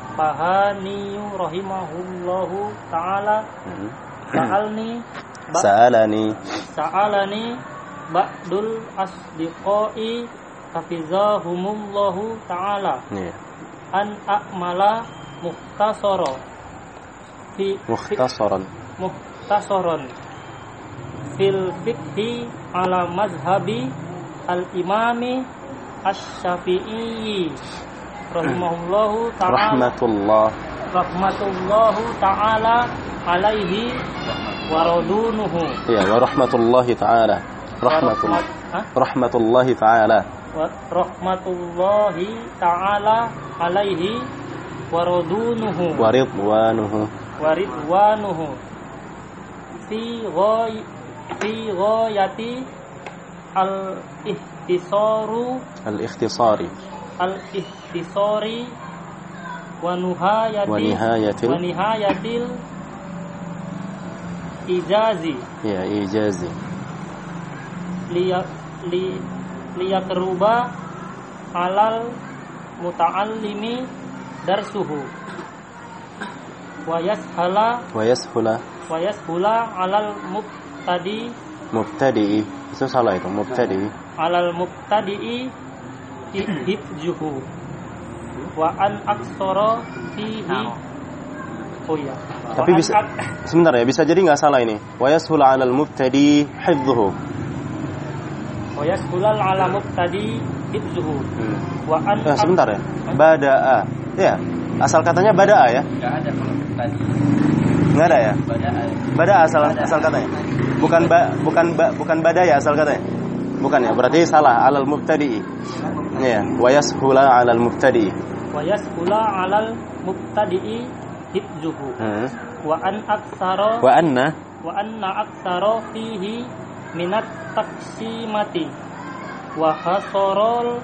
rahimahullahu ta'ala sa'alani ba'dul asdiqai hafizahumullahu ta'ala an a'mala mukhtasaran fil fiqhi ala mazhabi al-imami asy-Syafi'i rahimahullahu ta'ala rahmatullahu ta'ala alaihi wa radunuhu. Ya, wa rahmatullahi ta'ala. Rahmatullahi ta'ala. Wa rahmatullahi ta'ala alaihi wa radunuhu. Wa ridwanuhu. Fi ghayati al-ikhtisari wa nihayatil ijazi, ya ijazi, liyakruba alal muta'allimi darsuhu wa yashula alal mubtadi'i. Itu salah, itu mubtadi'i. Alal mubtadi'i hifjuhu wa an aksara fihi. Oh iya. Tapi bisa sebentar ya, bisa jadi enggak salah ini. Wa yashul 'alal mubtadi hifdhuhu. Wa yashul 'alal mubtadi hifdhuhu. Wa an sebentar ya. Bada'a. Ya, asal katanya bada'a ya? Enggak ada kalau mubtadi. Enggak ada ya? Bada'a asal katanya. Bukan badaya asal katanya. Bukan ya, berarti salah, 'alal mubtadi. Ya, wa yashul 'alal mubtadi. Wa yashul 'alal mubtadi hifzuhu wa an aksara wa anna aktsara fihi minat taqsimati wa hasarul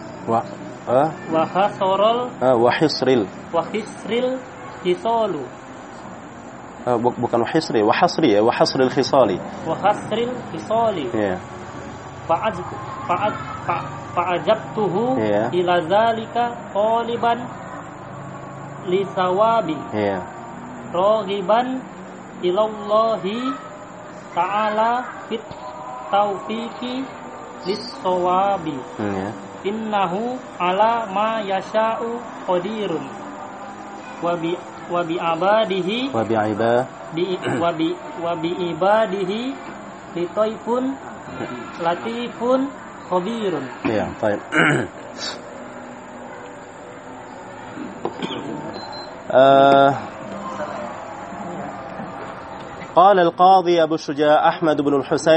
hisalu bukan wahisri, wahasri ya, wahasril khisali. Yeah. Fa'ajabtuhu ila zalika qaliban li sawabi. Yeah. Raghiban ilallahi ta'ala fit taufiqi lis sawabi. Yeah. Innahu ala ma yasha'u qadirun. Wa bi ibadihi litaifun latifun khabirun. Ya, baik. قال القاضي أبو الشجاع أحمد بن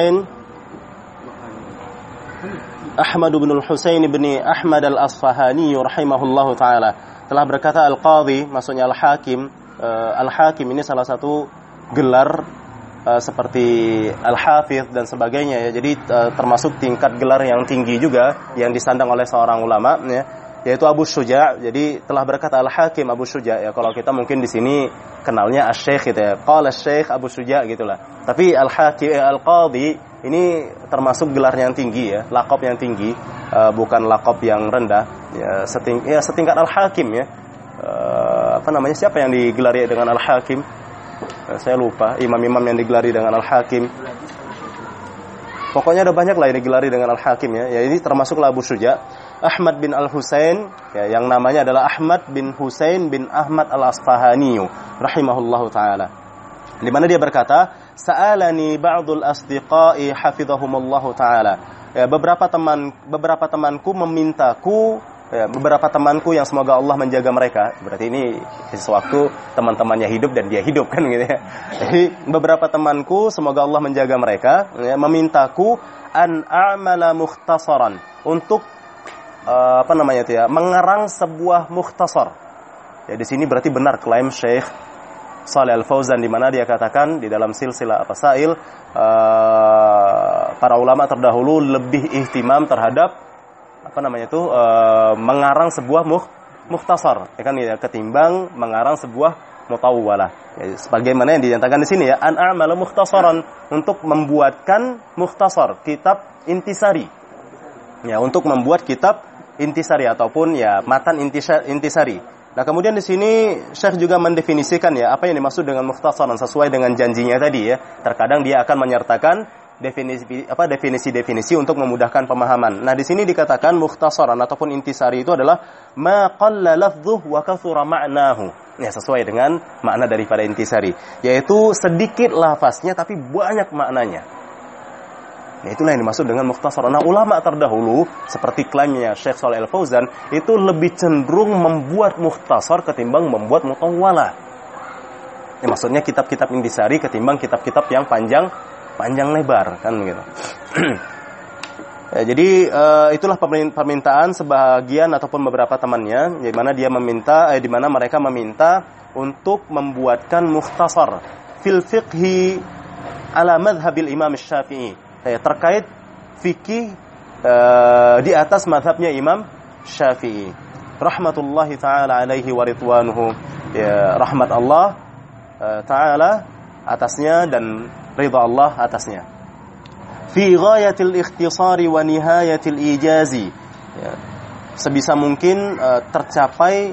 الحسين بن أحمد الأصفهاني رحمه الله تعالى telah berkata Al-Qadhi, maksudnya Al-Hakim. Al-Hakim ini salah satu gelar seperti Al-Hafidh dan sebagainya ya. Jadi termasuk tingkat gelar yang tinggi juga yang disandang oleh seorang ulama ya, yaitu Abu Syuja'. Jadi telah berkata Al-Hakim Abu Syuja' ya. Kalau kita mungkin di sini kenalnya Asy-Syaikh gitu ya. Qala Asy-Syaikh Abu Syuja' gitulah. Tapi Al-Hakim Al-Qadhi ini termasuk gelar yang tinggi ya, laqab yang tinggi, bukan laqab yang rendah. Ya, setingkat Al-Hakim ya. Siapa yang digelari dengan Al-Hakim? Saya lupa imam-imam yang digelari dengan Al-Hakim. Pokoknya ada banyak lah yang digelari dengan Al-Hakim ya. Ya ini termasuklah Abu Syuja'. Ahmad bin Al-Husain ya, yang namanya adalah Ahmad bin Husain bin Ahmad Al-Asfahani rahimahullahu taala. Di mana dia berkata, "Sa'alani ba'dul asdiqai hafizahumullahu taala." Ya, beberapa temanku memintaku, ya, beberapa temanku yang semoga Allah menjaga mereka. Berarti ini sewaktu teman-temannya hidup dan dia hidup kan gitu ya. Jadi beberapa temanku semoga Allah menjaga mereka, ya, memintaku an a'mala mukhtasaran, untuk mengarang sebuah mukhtasar. Ya di sini berarti benar klaim Syekh Shalih Al-Fauzan di mana dia katakan di dalam silsilah Ar-Rasail, para ulama terdahulu lebih ihtimam terhadap mengarang sebuah mukhtasar ya kan ya, ketimbang mengarang sebuah mutawwalah. Ya, sebagaimana yang dinyatakan di sini ya, an a'mala mukhtasaran, untuk membuatkan mukhtasar, kitab intisari. Ya, untuk membuat kitab intisari ataupun ya matan intisari. Nah, kemudian di sini Syekh juga mendefinisikan ya apa yang dimaksud dengan mukhtasaran sesuai dengan janjinya tadi ya. Terkadang dia akan menyertakan definisi-definisi untuk memudahkan pemahaman. Nah, di sini dikatakan mukhtasaran ataupun intisari itu adalah ma qalla lafdhuhu wa kathura ma'nahu. Ya, sesuai dengan makna daripada intisari, yaitu sedikit lafaznya tapi banyak maknanya. Nah, itulah yang dimaksud dengan mukhtasar. Nah, ulama terdahulu seperti klaimnya Syekh Shalih Al-Fauzan itu lebih cenderung membuat mukhtasar ketimbang membuat mutawwalah. Ya, maksudnya kitab-kitab intisari ketimbang kitab-kitab yang panjang lebar kan gitu. Ya, jadi itulah permintaan sebagian ataupun beberapa temannya, di mana mereka meminta untuk membuatkan mukhtasar fil fiqhi ala madhhabil Imam Syafi'i. Terkait fikih di atas mazhabnya Imam Syafi'i rahmatullahi taala alaihi wa ridwanuhu. Ya, rahmat Allah taala atasnya dan ridha Allah atasnya. Fi ghayatil ikhtisari wa nihayatil ijazi. Ya, sebisa mungkin tercapai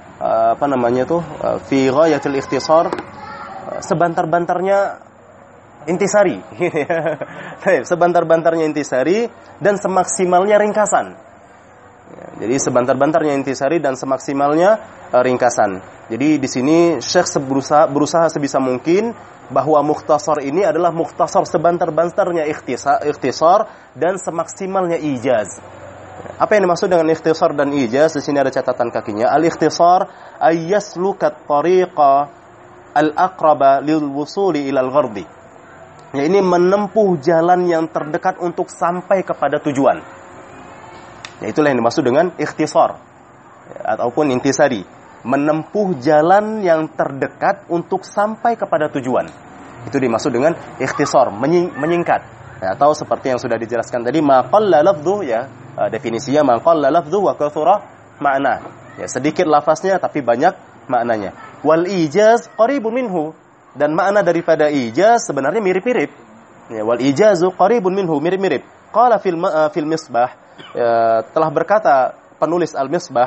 fi ghayatil ikhtisar, sebantar-bantarnya intisari. Sebantar-bantarnya intisari dan semaksimalnya ringkasan. Ya, jadi sebantar-bantarnya intisari dan semaksimalnya ringkasan. Jadi di sini Syekh berusaha sebisa mungkin bahwa mukhtasar ini adalah mukhtasar sebantar-bantarnya ikhtisar dan semaksimalnya ijaz. Apa yang dimaksud dengan ikhtisar dan ijaz? Di sini ada catatan kakinya. Al-ikhtisar ayyaslukat tariqa al-aqraba lil wusuli ila al-ghardi. Ya, ini menempuh jalan yang terdekat untuk sampai kepada tujuan. Ya, itulah yang dimaksud dengan ikhtisar ya, ataupun intisari. Menempuh jalan yang terdekat untuk sampai kepada tujuan. Itu dimaksud dengan ikhtisar, menyingkat. Ya, atau seperti yang sudah dijelaskan tadi, ma qalla lafdhu, ya, definisinya ma qalla lafdhu wa kathura ma'na. Ya, sedikit lafaznya tapi banyak maknanya. Wal ijaz qaribun minhu, dan makna daripada ijaz sebenarnya mirip-mirip. Ya, wal ijazu qaribun minhu, mirip-mirip. Qala fil misbah, ya, telah berkata penulis Al-Misbah,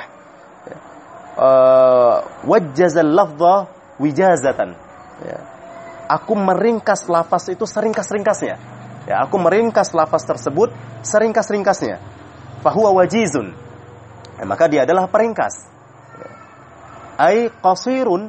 wajjazal lafdha wijazatan. Ya, aku meringkas lafaz itu seringkas-ringkasnya. Ya, aku meringkas lafaz tersebut seringkas-ringkasnya. Fahuwa wajizun. Ya, maka dia adalah peringkas. Ya. Ai qasirun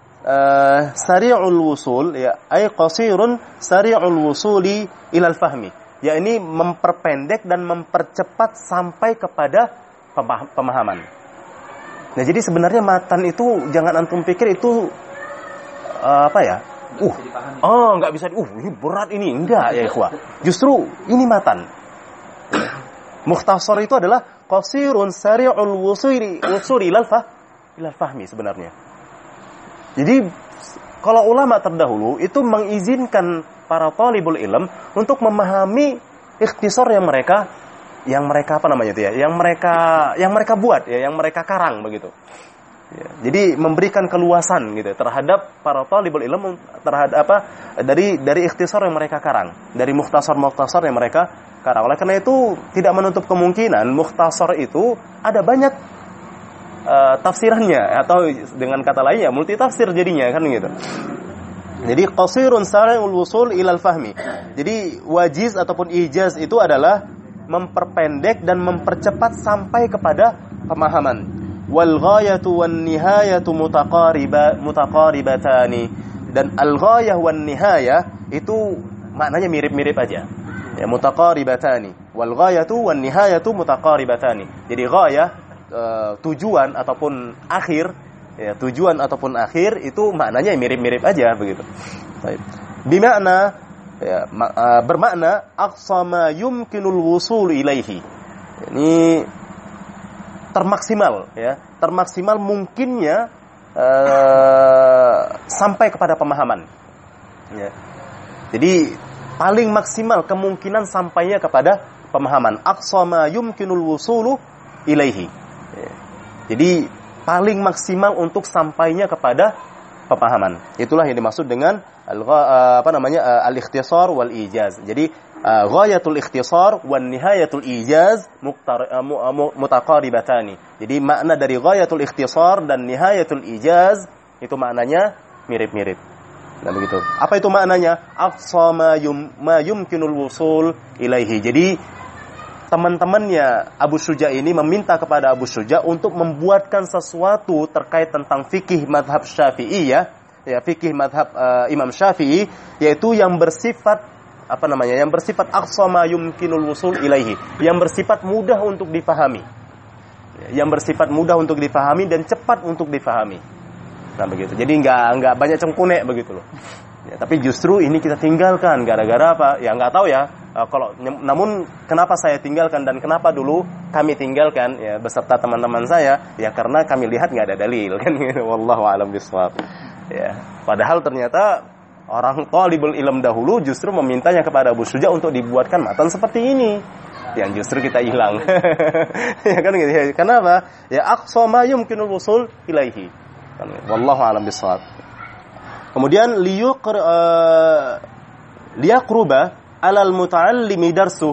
sari'ul wusul, ya, ai qasirun sari'ul wusuli ilal fahmi. Ya, ini memperpendek dan mempercepat sampai kepada pemahaman. Nah, jadi sebenarnya matan itu jangan antum pikir itu apa ya? Nggak bisa. Ini berat ini. Enggak ya, ikhwah. Justru ini matan. Mukhtasar itu adalah qasirun sari'ul wusuli ilal fahmi sebenarnya. Jadi kalau ulama terdahulu itu mengizinkan para talibul ilm untuk memahami ikhtisar yang mereka apa namanya itu ya, yang mereka buat ya, yang mereka karang begitu. Ya, jadi memberikan keluasan gitu terhadap para talibul ilm terhadap dari ikhtisar yang mereka karang, dari mukhtasar yang mereka karang. Oleh karena itu tidak menutup kemungkinan mukhtasar itu ada banyak tafsirannya, atau dengan kata lainnya multi tafsir jadinya kan gitu. Jadi qasirun sari'ul wusul ilal fahmi. Jadi wajiz ataupun ijaz itu adalah memperpendek dan mempercepat sampai kepada pemahaman. Wal ghayatu wan nihayatu mutaqaribatani. Dan al ghayah wan nihayah itu maknanya mirip-mirip aja. Ya, mutaqaribatani. Wal ghayatu wan nihayatu mutaqaribatani. Jadi ghayah tujuan ataupun akhir, ya, tujuan ataupun akhir itu maknanya mirip-mirip aja begitu. Baik. Bimakna, ya, bermakna aqsa ma yumkinul wusul ilaihi. Ini termaksimal, ya, termaksimal mungkinnya sampai kepada pemahaman. Ya. Jadi paling maksimal kemungkinan sampainya kepada pemahaman. Aqsa ma yumkinul wusulu ilaihi. Ya. Jadi paling maksimal untuk sampainya kepada pemahaman. Itulah yang dimaksud dengan al-ikhtisar wal ijaz. Jadi ghayatul ikhtisar wan nihayatul ijaz mutaqaribatani. Jadi makna dari ghayatul ikhtisar dan nihayatul ijaz itu maknanya mirip-mirip. Nah begitu. Apa itu maknanya? Aqsa ma yumkinul wusul ilaihi. Jadi teman-temannya Abu Syuja ini meminta kepada Abu Syuja untuk membuatkan sesuatu terkait tentang fikih madhab Syafi'i, ya fikih madhab Imam Syafi'i, yaitu yang bersifat yang bersifat aqsa ma yumkinul wusul ilaihi, yang bersifat mudah untuk dipahami, yang bersifat mudah untuk dipahami dan cepat untuk dipahami. Nah begitu. Jadi nggak banyak cengkunek begitu loh. Ya, tapi justru ini kita tinggalkan gara-gara apa? Ya nggak tahu ya. Namun kenapa saya tinggalkan dan kenapa dulu kami tinggalkan ya beserta teman-teman saya? Ya karena kami lihat nggak ada dalil kan. Wallahu a'lam bishawab. Ya, padahal ternyata orang talibul ilm dahulu justru memintanya kepada Abu Syuja untuk dibuatkan matan seperti ini. Yang justru kita hilang. Ya kan gitu. Kenapa? Ya aqsa ma yumkinul wusul ilaihi. Wallahu a'lam bishawab. Kemudian liyaqruba alal muta'allimi darsu,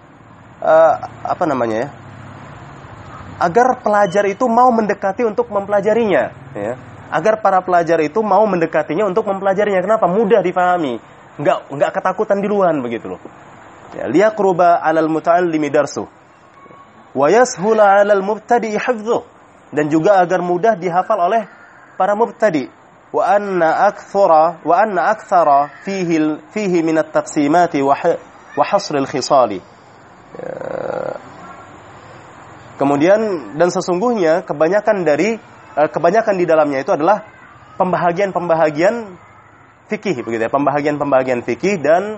agar pelajar itu mau mendekati untuk mempelajarinya, ya. Agar para pelajar itu mau mendekatinya untuk mempelajarinya. Kenapa? Mudah dipahami, enggak ketakutan duluan begitu loh. Ya, liyaqruba alal muta'allimi darsu wa yashula alal mubtadi hifdhuh, dan juga agar mudah dihafal oleh para mubtadi. Wa anna akthara fihi min at-taqsimati wa hasr al-khisali. Kemudian dan sesungguhnya kebanyakan di dalamnya itu adalah pembahagian fikih begitu ya, pembahagian fikih dan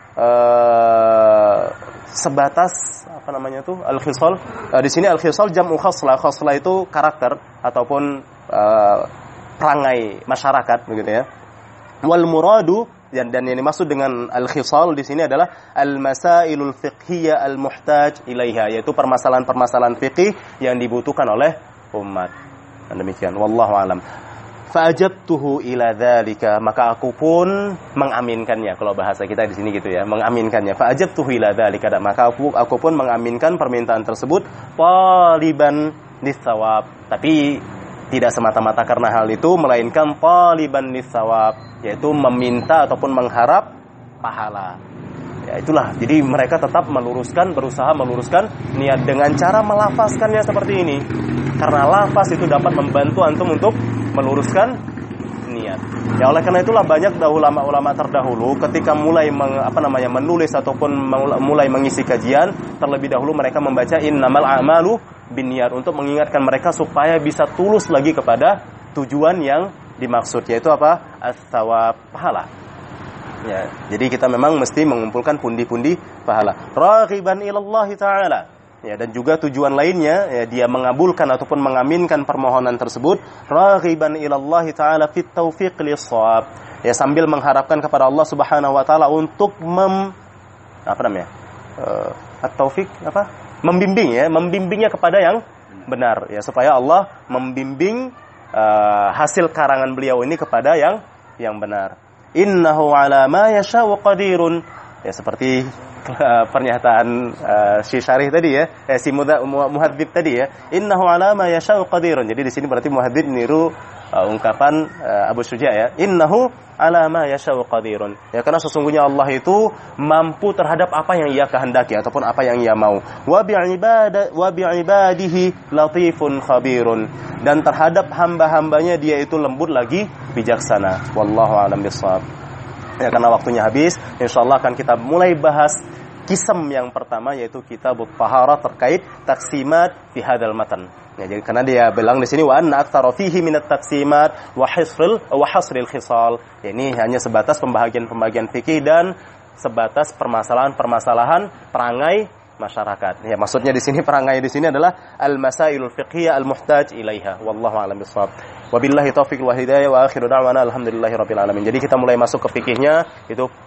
sebatas al-khisal. Di sini al-khisal jam'u khaslah. Khaslah itu karakter ataupun perangai masyarakat begitu ya. Wal muradu dan yang dimaksud dengan al-khisal di sini adalah al-masailul fiqhiyah al-muhtaj ilaiha, yaitu permasalahan-permasalahan fikih yang dibutuhkan oleh umat. Dan demikian, wallahu alam. Fa'ajabtuhu ila dzalika, maka aku pun mengaminkannya. Kalau bahasa kita di sini gitu ya, mengaminkannya. Fa'ajabtuhu ila dzalika, maka aku pun mengaminkan permintaan tersebut taliban lis-shawab. Tapi tidak semata-mata karena hal itu, melainkan taliban lis-shawab, yaitu meminta ataupun mengharap pahala. Ya itulah. Jadi mereka tetap berusaha meluruskan niat dengan cara melafazkannya seperti ini. Karena lafaz itu dapat membantu antum untuk meluruskan niat. Ya oleh karena itulah banyak ulama-ulama terdahulu ketika mulai menulis ataupun mulai mengisi kajian, terlebih dahulu mereka membaca innamal a'malu binniyat untuk mengingatkan mereka supaya bisa tulus lagi kepada tujuan yang dimaksud, yaitu apa? As-shawab, pahala. Ya, jadi kita memang mesti mengumpulkan pundi-pundi pahala. Raghiban ilallahi ta'ala. Ya, dan juga tujuan lainnya, ya, dia mengabulkan ataupun mengaminkan permohonan tersebut, raghiban ilallahi ta'ala fit taufiq lis-shawab. Ya, sambil mengharapkan kepada Allah Subhanahu wa taala untuk at-taufiq membimbingnya kepada yang benar, ya, supaya Allah membimbing hasil karangan beliau ini kepada yang benar. Innahu ala ma yasha'u qadirun. Ya, seperti pernyataan si Syarih tadi ya, si Muhadzib tadi ya, innahu ala ma yasha'u qadirun. Jadi di sini berarti Muhadzib niru ungkapan Abu Syuja ya, innahu ala ma yasha'u qadirun. Ya, karena sesungguhnya Allah itu mampu terhadap apa yang Ia kehendaki ataupun apa yang Ia mau. Wa bi'ibadihi latifun khabirun. Dan terhadap hamba-hambanya Dia itu lembut lagi bijaksana. Wallahu a'lam bishawab. Ya, karena waktunya habis, insyaallah akan kita mulai bahas kisam yang pertama, yaitu kitab taharah terkait taksimat fi hadzal matan. Ya, jadi karena dia bilang di sini wa anna aktsara fihi minat taksimat wa hasril khisal. Ya, ini hanya sebatas pembagian-pembagian fikih dan sebatas permasalahan-permasalahan perangai masyarakat. Ya, maksudnya di sini perangai di sini adalah al-masailul fiqhiyah al-muhtaj ilaiha. Wallahu a'lam bishawab. Wabillahi taufiq wal hidayah wa akhiru da'wana alhamdulillahirabbil alamin. Jadi kita mulai masuk ke fikihnya, itu